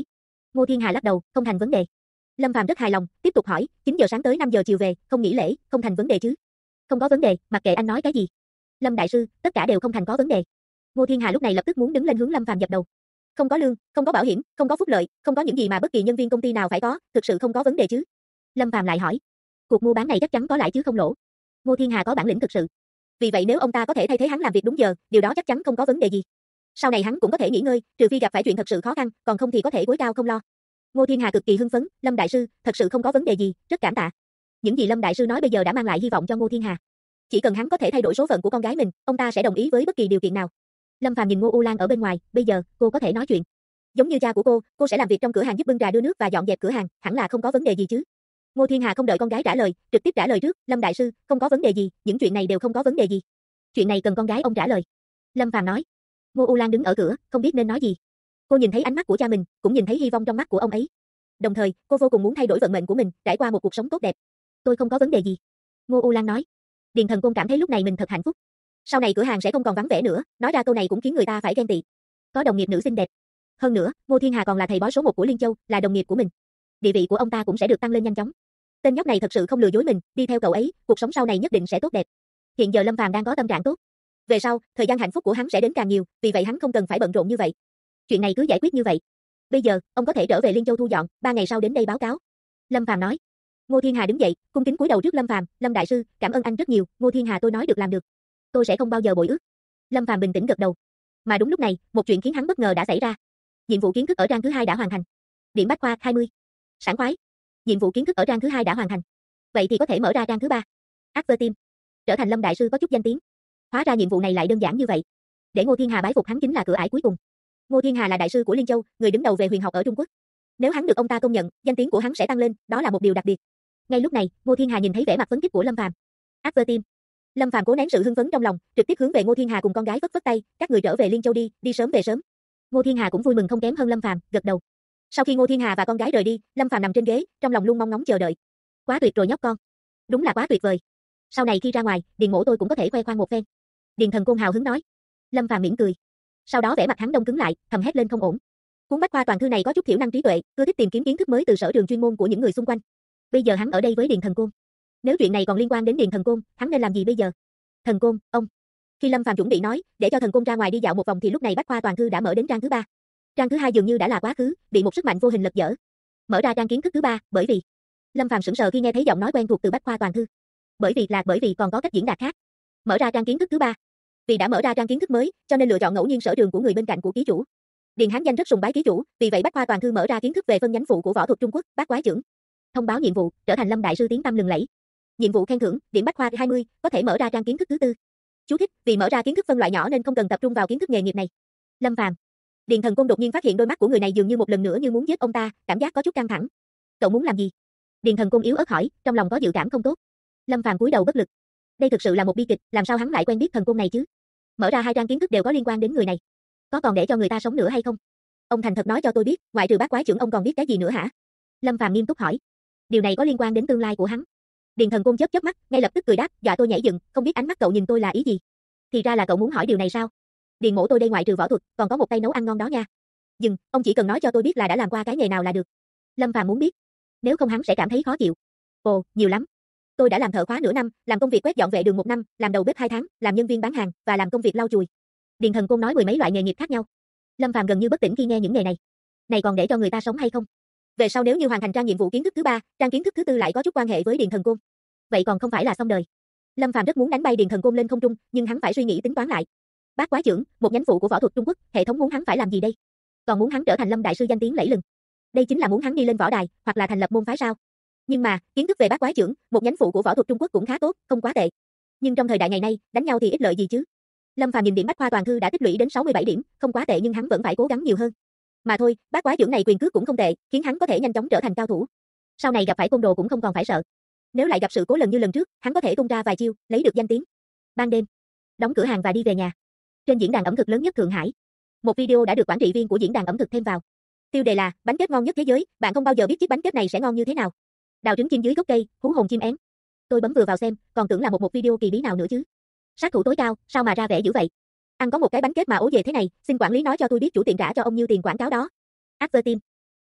Ngô Thiên Hà lắc đầu, không thành vấn đề. Lâm Phàm rất hài lòng, tiếp tục hỏi, 9 giờ sáng tới 5 giờ chiều về, không nghỉ lễ, không thành vấn đề chứ? Không có vấn đề, mặc kệ anh nói cái gì. Lâm đại sư, tất cả đều không thành có vấn đề. Ngô Thiên Hà lúc này lập tức muốn đứng lên hướng Lâm Phàm dập đầu. Không có lương, không có bảo hiểm, không có phúc lợi, không có những gì mà bất kỳ nhân viên công ty nào phải có, thực sự không có vấn đề chứ? Lâm Phàm lại hỏi. Cuộc mua bán này chắc chắn có lãi chứ không lỗ. Ngô Thiên Hà có bản lĩnh thực sự. Vì vậy nếu ông ta có thể thay thế hắn làm việc đúng giờ, điều đó chắc chắn không có vấn đề gì. Sau này hắn cũng có thể nghỉ ngơi, trừ phi gặp phải chuyện thật sự khó khăn, còn không thì có thể gối cao không lo. Ngô Thiên Hà cực kỳ hưng phấn, Lâm đại sư, thật sự không có vấn đề gì, rất cảm tạ. Những gì Lâm đại sư nói bây giờ đã mang lại hy vọng cho Ngô Thiên Hà. Chỉ cần hắn có thể thay đổi số phận của con gái mình, ông ta sẽ đồng ý với bất kỳ điều kiện nào. Lâm Phàm nhìn Ngô U Lan ở bên ngoài, bây giờ cô có thể nói chuyện. Giống như cha của cô sẽ làm việc trong cửa hàng giúp bưng trà đưa nước và dọn dẹp cửa hàng, hẳn là không có vấn đề gì chứ. Ngô Thiên Hà không đợi con gái trả lời, trực tiếp trả lời trước, Lâm đại sư, không có vấn đề gì, những chuyện này đều không có vấn đề gì. Chuyện này cần con gái ông trả lời. Lâm Phàm nói. Ngô U Lan đứng ở cửa, không biết nên nói gì. Cô nhìn thấy ánh mắt của cha mình, cũng nhìn thấy hy vọng trong mắt của ông ấy. Đồng thời, cô vô cùng muốn thay đổi vận mệnh của mình, trải qua một cuộc sống tốt đẹp. Tôi không có vấn đề gì. Ngô U Lan nói. Điền Thần Côn cảm thấy lúc này mình thật hạnh phúc. Sau này cửa hàng sẽ không còn vắng vẻ nữa, nói ra câu này cũng khiến người ta phải ghen tị. Có đồng nghiệp nữ xinh đẹp. Hơn nữa, Ngô Thiên Hà còn là thầy bói số 1 của Liên Châu, là đồng nghiệp của mình. Địa vị của ông ta cũng sẽ được tăng lên nhanh chóng. Tên nhóc này thật sự không lừa dối mình, đi theo cậu ấy, cuộc sống sau này nhất định sẽ tốt đẹp. Hiện giờ Lâm Phàm đang có tâm trạng tốt. Về sau, thời gian hạnh phúc của hắn sẽ đến càng nhiều, vì vậy hắn không cần phải bận rộn như vậy. Chuyện này cứ giải quyết như vậy. Bây giờ, ông có thể trở về Liên Châu thu dọn, 3 ngày sau đến đây báo cáo. Lâm Phàm nói. Ngô Thiên Hà đứng dậy, cung kính cúi đầu trước Lâm Phàm, Lâm đại sư, cảm ơn anh rất nhiều, Ngô Thiên Hà tôi nói được làm được. Tôi sẽ không bao giờ bội ước. Lâm Phàm bình tĩnh gật đầu. Mà đúng lúc này, một chuyện khiến hắn bất ngờ đã xảy ra. Nhiệm vụ kiến thức ở trang thứ 2 đã hoàn thành. Điểm bách khoa 20. Sảng khoái. Nhiệm vụ kiến thức ở trang thứ 2 đã hoàn thành. Vậy thì có thể mở ra trang thứ 3. Advertim. Trở thành Lâm đại sư có chút danh tiếng. Hóa ra nhiệm vụ này lại đơn giản như vậy. Để Ngô Thiên Hà bái phục hắn chính là cửa ải cuối cùng. Ngô Thiên Hà là đại sư của Liên Châu, người đứng đầu về huyền học ở Trung Quốc. Nếu hắn được ông ta công nhận, danh tiếng của hắn sẽ tăng lên, đó là một điều đặc biệt. Ngay lúc này, Ngô Thiên Hà nhìn thấy vẻ mặt phấn khích của Lâm Phàm. Advertim. Lâm Phàm cố nén sự hưng phấn trong lòng, trực tiếp hướng về Ngô Thiên Hà cùng con gái phất phất tay, các người trở về Liên Châu đi, đi sớm về sớm. Ngô Thiên Hà cũng vui mừng không kém hơn Lâm Phàm, gật đầu. Sau khi Ngô Thiên Hà và con gái rời đi, Lâm Phàm nằm trên ghế, trong lòng luôn mong ngóng chờ đợi. Quá tuyệt rồi nhóc con. Đúng là quá tuyệt vời. Sau này khi ra ngoài, Điền Mỗ tôi cũng có thể khoe khoang một phen. Điền Thần Côn hào hứng nói. Lâm Phàm mỉm cười. Sau đó vẻ mặt hắn đông cứng lại, thầm hét lên không ổn. Cuốn bách khoa toàn thư này có chút thiểu năng trí tuệ, cứ thích tìm kiếm kiến thức mới từ sở trường chuyên môn của những người xung quanh. Bây giờ hắn ở đây với Điền Thần Côn. Nếu chuyện này còn liên quan đến Điền Thần Côn, hắn nên làm gì bây giờ? Thần Côn, ông. Khi Lâm Phàm chuẩn bị nói, để cho Thần Côn ra ngoài đi dạo một vòng thì lúc này bách khoa toàn thư đã mở đến trang thứ 3. Trang thứ 2 dường như đã là quá khứ, bị một sức mạnh vô hình lật dở. Mở ra trang kiến thức thứ 3, bởi vì Lâm Phàm sững sờ khi nghe thấy giọng nói quen thuộc từ bách khoa toàn thư. Bởi vì còn có cách diễn đạt khác. Mở ra trang kiến thức thứ 3. Vì đã mở ra trang kiến thức mới, cho nên lựa chọn ngẫu nhiên sở trường của người bên cạnh của ký chủ. Điền Hán Danh rất sùng bái ký chủ, vì vậy bách khoa toàn thư mở ra kiến thức về phân nhánh phụ của võ thuật Trung Quốc, bát quái chưởng. Thông báo nhiệm vụ, trở thành Lâm đại sư tiếng tăm lừng lẫy. Nhiệm vụ khen thưởng, điểm bách khoa 20, có thể mở ra trang kiến thức thứ 4. Chú thích, vì mở ra kiến thức phân loại nhỏ nên không cần tập trung vào kiến thức nghề nghiệp này. Lâm Phàm. Điền Thần Côn đột nhiên phát hiện đôi mắt của người này dường như một lần nữa như muốn giết ông ta, cảm giác có chút căng thẳng. Cậu muốn làm gì? Điền Thần Côn yếu ớt hỏi, trong lòng có dự cảm không tốt. Lâm Phàm cúi đầu bất lực. Đây thực sự là một bi kịch, làm sao hắn lại quen biết Thần Côn này chứ? Mở ra 2 trang kiến thức đều có liên quan đến người này. Có còn để cho người ta sống nữa hay không? Ông thành thật nói cho tôi biết, ngoại trừ bát quái chưởng ông còn biết cái gì nữa hả? Lâm Phàm nghiêm túc hỏi. Điều này có liên quan đến tương lai của hắn. Điền Thần Côn chớp chớp mắt, ngay lập tức cười đáp, dọa tôi nhảy dựng, không biết ánh mắt cậu nhìn tôi là ý gì? Thì ra là cậu muốn hỏi điều này sao? Điền Mỗ tôi đây ngoại trừ võ thuật, còn có một tay nấu ăn ngon đó nha. Dừng, ông chỉ cần nói cho tôi biết là đã làm qua cái nghề nào là được. Lâm Phàm muốn biết. Nếu không hắn sẽ cảm thấy khó chịu. Ồ, nhiều lắm. Tôi đã làm thợ khóa nửa năm, làm công việc quét dọn vệ đường 1 năm, làm đầu bếp 2 tháng, làm nhân viên bán hàng và làm công việc lau chùi. Điền Thần Côn nói 10 mấy loại nghề nghiệp khác nhau. Lâm Phàm gần như bất tỉnh khi nghe những nghề này. Này còn để cho người ta sống hay không? Về sau nếu như hoàn thành trang nhiệm vụ kiến thức thứ 3, trang kiến thức thứ 4 lại có chút quan hệ với Điền Thần Côn. Vậy còn không phải là xong đời. Lâm Phàm rất muốn đánh bay Điền Thần Côn lên không trung, nhưng hắn phải suy nghĩ tính toán lại. Bát quái chưởng, một nhánh phụ của võ thuật Trung Quốc, hệ thống muốn hắn phải làm gì đây? Còn muốn hắn trở thành Lâm đại sư danh tiếng lẫy lừng. Đây chính là muốn hắn đi lên võ đài, hoặc là thành lập môn phái sao? Nhưng mà, kiến thức về bát quái chưởng, một nhánh phụ của võ thuật Trung Quốc cũng khá tốt, không quá tệ. Nhưng trong thời đại ngày nay, đánh nhau thì ích lợi gì chứ? Lâm Phàm nhìn điểm bách khoa toàn thư đã tích lũy đến 67 điểm, không quá tệ nhưng hắn vẫn phải cố gắng nhiều hơn. Mà thôi, bát quái chưởng này quyền cước cũng không tệ, khiến hắn có thể nhanh chóng trở thành cao thủ. Sau này gặp phải côn đồ cũng không còn phải sợ. Nếu lại gặp sự cố lần như lần trước, hắn có thể tung ra vài chiêu, lấy được danh tiếng. Ban đêm, đóng cửa hàng và đi về nhà. Trên diễn đàn ẩm thực lớn nhất Thượng Hải, một video đã được quản trị viên của diễn đàn ẩm thực thêm vào. Tiêu đề là bánh kếp ngon nhất thế giới, bạn không bao giờ biết chiếc bánh kếp này sẽ ngon như thế nào. Đào trứng chim dưới gốc cây, hú hồn chim én. Tôi bấm vừa vào xem, còn tưởng là một video kỳ bí nào nữa chứ. Sát thủ tối cao, sao mà ra vẻ dữ vậy? Ăn có một cái bánh kếp mà ố về thế này, xin quản lý nói cho tôi biết chủ tiệm trả cho ông nhiêu tiền quảng cáo đó. Advertim.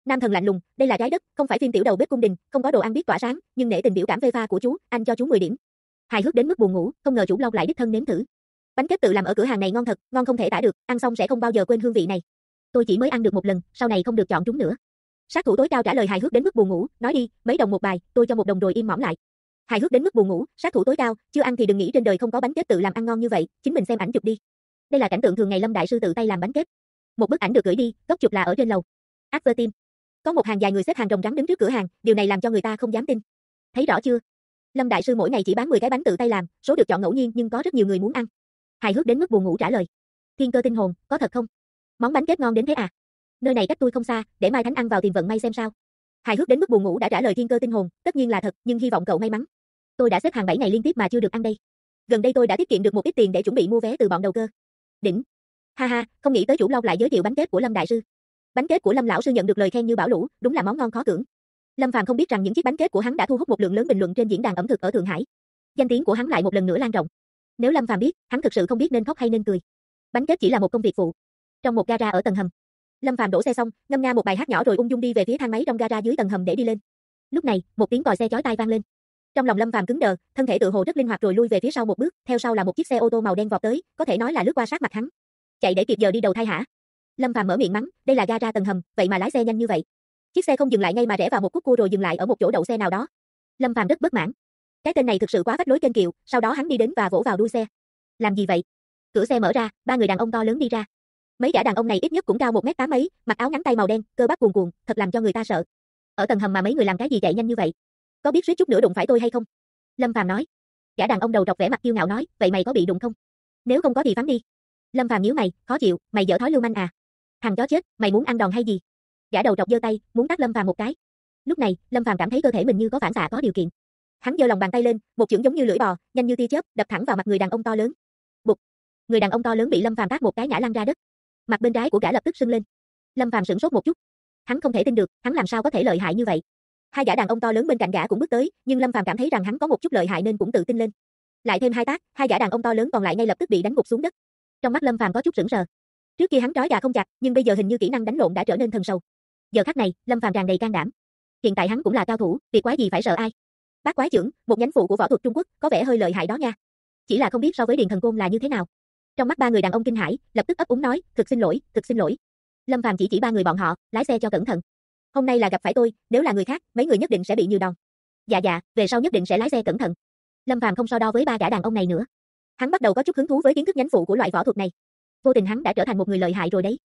Nam Thần lạnh lùng, đây là trái đất, không phải phim tiểu đầu bếp cung đình, không có đồ ăn biết tỏa sáng, nhưng nể tình biểu cảm phê pha của chú, anh cho chú 10 điểm. Hài hước đến mức buồn ngủ, không ngờ chủ blog lại đích thân nếm thử. Bánh kếp tự làm ở cửa hàng này ngon thật, ngon không thể tả được, ăn xong sẽ không bao giờ quên hương vị này. Tôi chỉ mới ăn được một lần, sau này không được chọn chúng nữa. Sát thủ tối cao trả lời hài hước đến mức buồn ngủ, nói đi, mấy đồng một bài, tôi cho 1 đồng rồi im mỏm lại. Hài hước đến mức buồn ngủ, sát thủ tối cao, chưa ăn thì đừng nghĩ trên đời không có bánh kếp tự làm ăn ngon như vậy, chính mình xem ảnh chụp đi. Đây là cảnh tượng thường ngày Lâm đại sư tự tay làm bánh kếp. Một bức ảnh được gửi đi, góc chụp là ở trên lầu. Advertime. Có một hàng dài người xếp hàng rồng rắn đứng trước cửa hàng, điều này làm cho người ta không dám tin. Thấy rõ chưa? Lâm đại sư mỗi ngày chỉ bán 10 cái bánh tự tay làm, số được chọn ngẫu nhiên nhưng có rất nhiều người muốn ăn. Hài hước đến mức buồn ngủ trả lời. Thiên cơ tinh hồn, có thật không? Món bánh kếp ngon đến thế à? Nơi này cách tôi không xa, để mai Thánh ăn vào tìm vận may xem sao. Hài hước đến mức buồn ngủ đã trả lời thiên cơ tinh hồn, tất nhiên là thật, nhưng hy vọng cậu may mắn. Tôi đã xếp hàng 7 ngày liên tiếp mà chưa được ăn đây. Gần đây tôi đã tiết kiệm được một ít tiền để chuẩn bị mua vé từ bọn đầu cơ. Đỉnh. Ha ha, không nghĩ tới chủ blog lại giới thiệu bánh kếp của Lâm đại sư. Bánh kếp của Lâm lão sư nhận được lời khen như bão lũ, đúng là món ngon khó cưỡng. Lâm Phàm không biết rằng những chiếc bánh kếp của hắn đã thu hút một lượng lớn bình luận trên diễn đàn ẩm thực ở Thượng Hải. Danh tiếng của hắn lại một lần nữa lan rộng. Nếu Lâm Phàm biết, hắn thực sự không biết nên khóc hay nên cười. Bánh kếp chỉ là một công việc phụ. Trong một gara ở tầng hầm, Lâm Phàm đổ xe xong, ngâm nga một bài hát nhỏ rồi ung dung đi về phía thang máy trong gara dưới tầng hầm để đi lên. Lúc này, một tiếng còi xe chói tai vang lên. Trong lòng Lâm Phàm cứng đờ, thân thể tựa hồ rất linh hoạt rồi lui về phía sau một bước, theo sau là một chiếc xe ô tô màu đen vọt tới, có thể nói là lướt qua sát mặt hắn. Chạy để kịp giờ đi đầu thai hả? Lâm Phàm mở miệng mắng, đây là gara tầng hầm, vậy mà lái xe nhanh như vậy. Chiếc xe không dừng lại ngay mà rẽ vào một khúc cua rồi dừng lại ở một chỗ đậu xe nào đó. Lâm Phàm rất bất mãn. Cái tên này thực sự quá vách lối kênh kiệu, sau đó hắn đi đến và vỗ vào đuôi xe. Làm gì vậy? Cửa xe mở ra, 3 người đàn ông to lớn đi ra. Mấy gã đàn ông này ít nhất cũng cao 1m8 mấy, mặc áo ngắn tay màu đen, cơ bắp cuồn cuộn, thật làm cho người ta sợ. Ở tầng hầm mà mấy người làm cái gì chạy nhanh như vậy? Có biết suýt chút nữa đụng phải tôi hay không? Lâm Phàm nói. Gã đàn ông đầu trọc vẻ mặt kiêu ngạo nói, vậy mày có bị đụng không? Nếu không có thì phán đi. Lâm Phàm nhíu mày, khó chịu, mày dở thói lưu manh à? Thằng chó chết, mày muốn ăn đòn hay gì? Gã đầu trọc giơ tay, muốn tát Lâm Phàm một cái. Lúc này, Lâm Phàm cảm thấy cơ thể mình như có phản xạ có điều kiện. Hắn giơ lòng bàn tay lên, một chưởng giống như lưỡi bò, nhanh như tia chớp, đập thẳng vào mặt người đàn ông to lớn. Bụp. Người đàn ông to lớn bị Lâm Phàm tát một cái ngã lăn ra đất. Mặt bên trái của gã lập tức sưng lên. Lâm Phàm sửng sốt một chút. Hắn không thể tin được, hắn làm sao có thể lợi hại như vậy? Hai gã đàn ông to lớn bên cạnh gã cũng bước tới, nhưng Lâm Phàm cảm thấy rằng hắn có một chút lợi hại nên cũng tự tin lên. Lại thêm 2 tát, hai gã đàn ông to lớn còn lại ngay lập tức bị đánh gục xuống đất. Trong mắt Lâm Phàm có chút sững sờ. Trước kia hắn trói gà không chặt, nhưng bây giờ hình như kỹ năng đánh lộn đã trở nên thần sầu. Giờ khắc này, Lâm Phàm tràn đầy can đảm. Hiện tại hắn cũng là cao thủ, việc quái gì phải sợ ai? Bát quái chưởng, một nhánh phụ của võ thuật Trung Quốc, có vẻ hơi lợi hại đó nha. Chỉ là không biết so với Điền Thần Côn là như thế nào. Trong mắt 3 người đàn ông kinh hãi, lập tức ấp úng nói, thực xin lỗi, thực xin lỗi. Lâm Phàm chỉ 3 người bọn họ, lái xe cho cẩn thận. Hôm nay là gặp phải tôi, nếu là người khác, mấy người nhất định sẽ bị nhiều đòn. Dạ dạ, về sau nhất định sẽ lái xe cẩn thận. Lâm Phàm không so đo với 3 gã đàn ông này nữa. Hắn bắt đầu có chút hứng thú với kiến thức nhánh phụ của loại võ thuật này. Vô tình hắn đã trở thành một người lợi hại rồi đấy.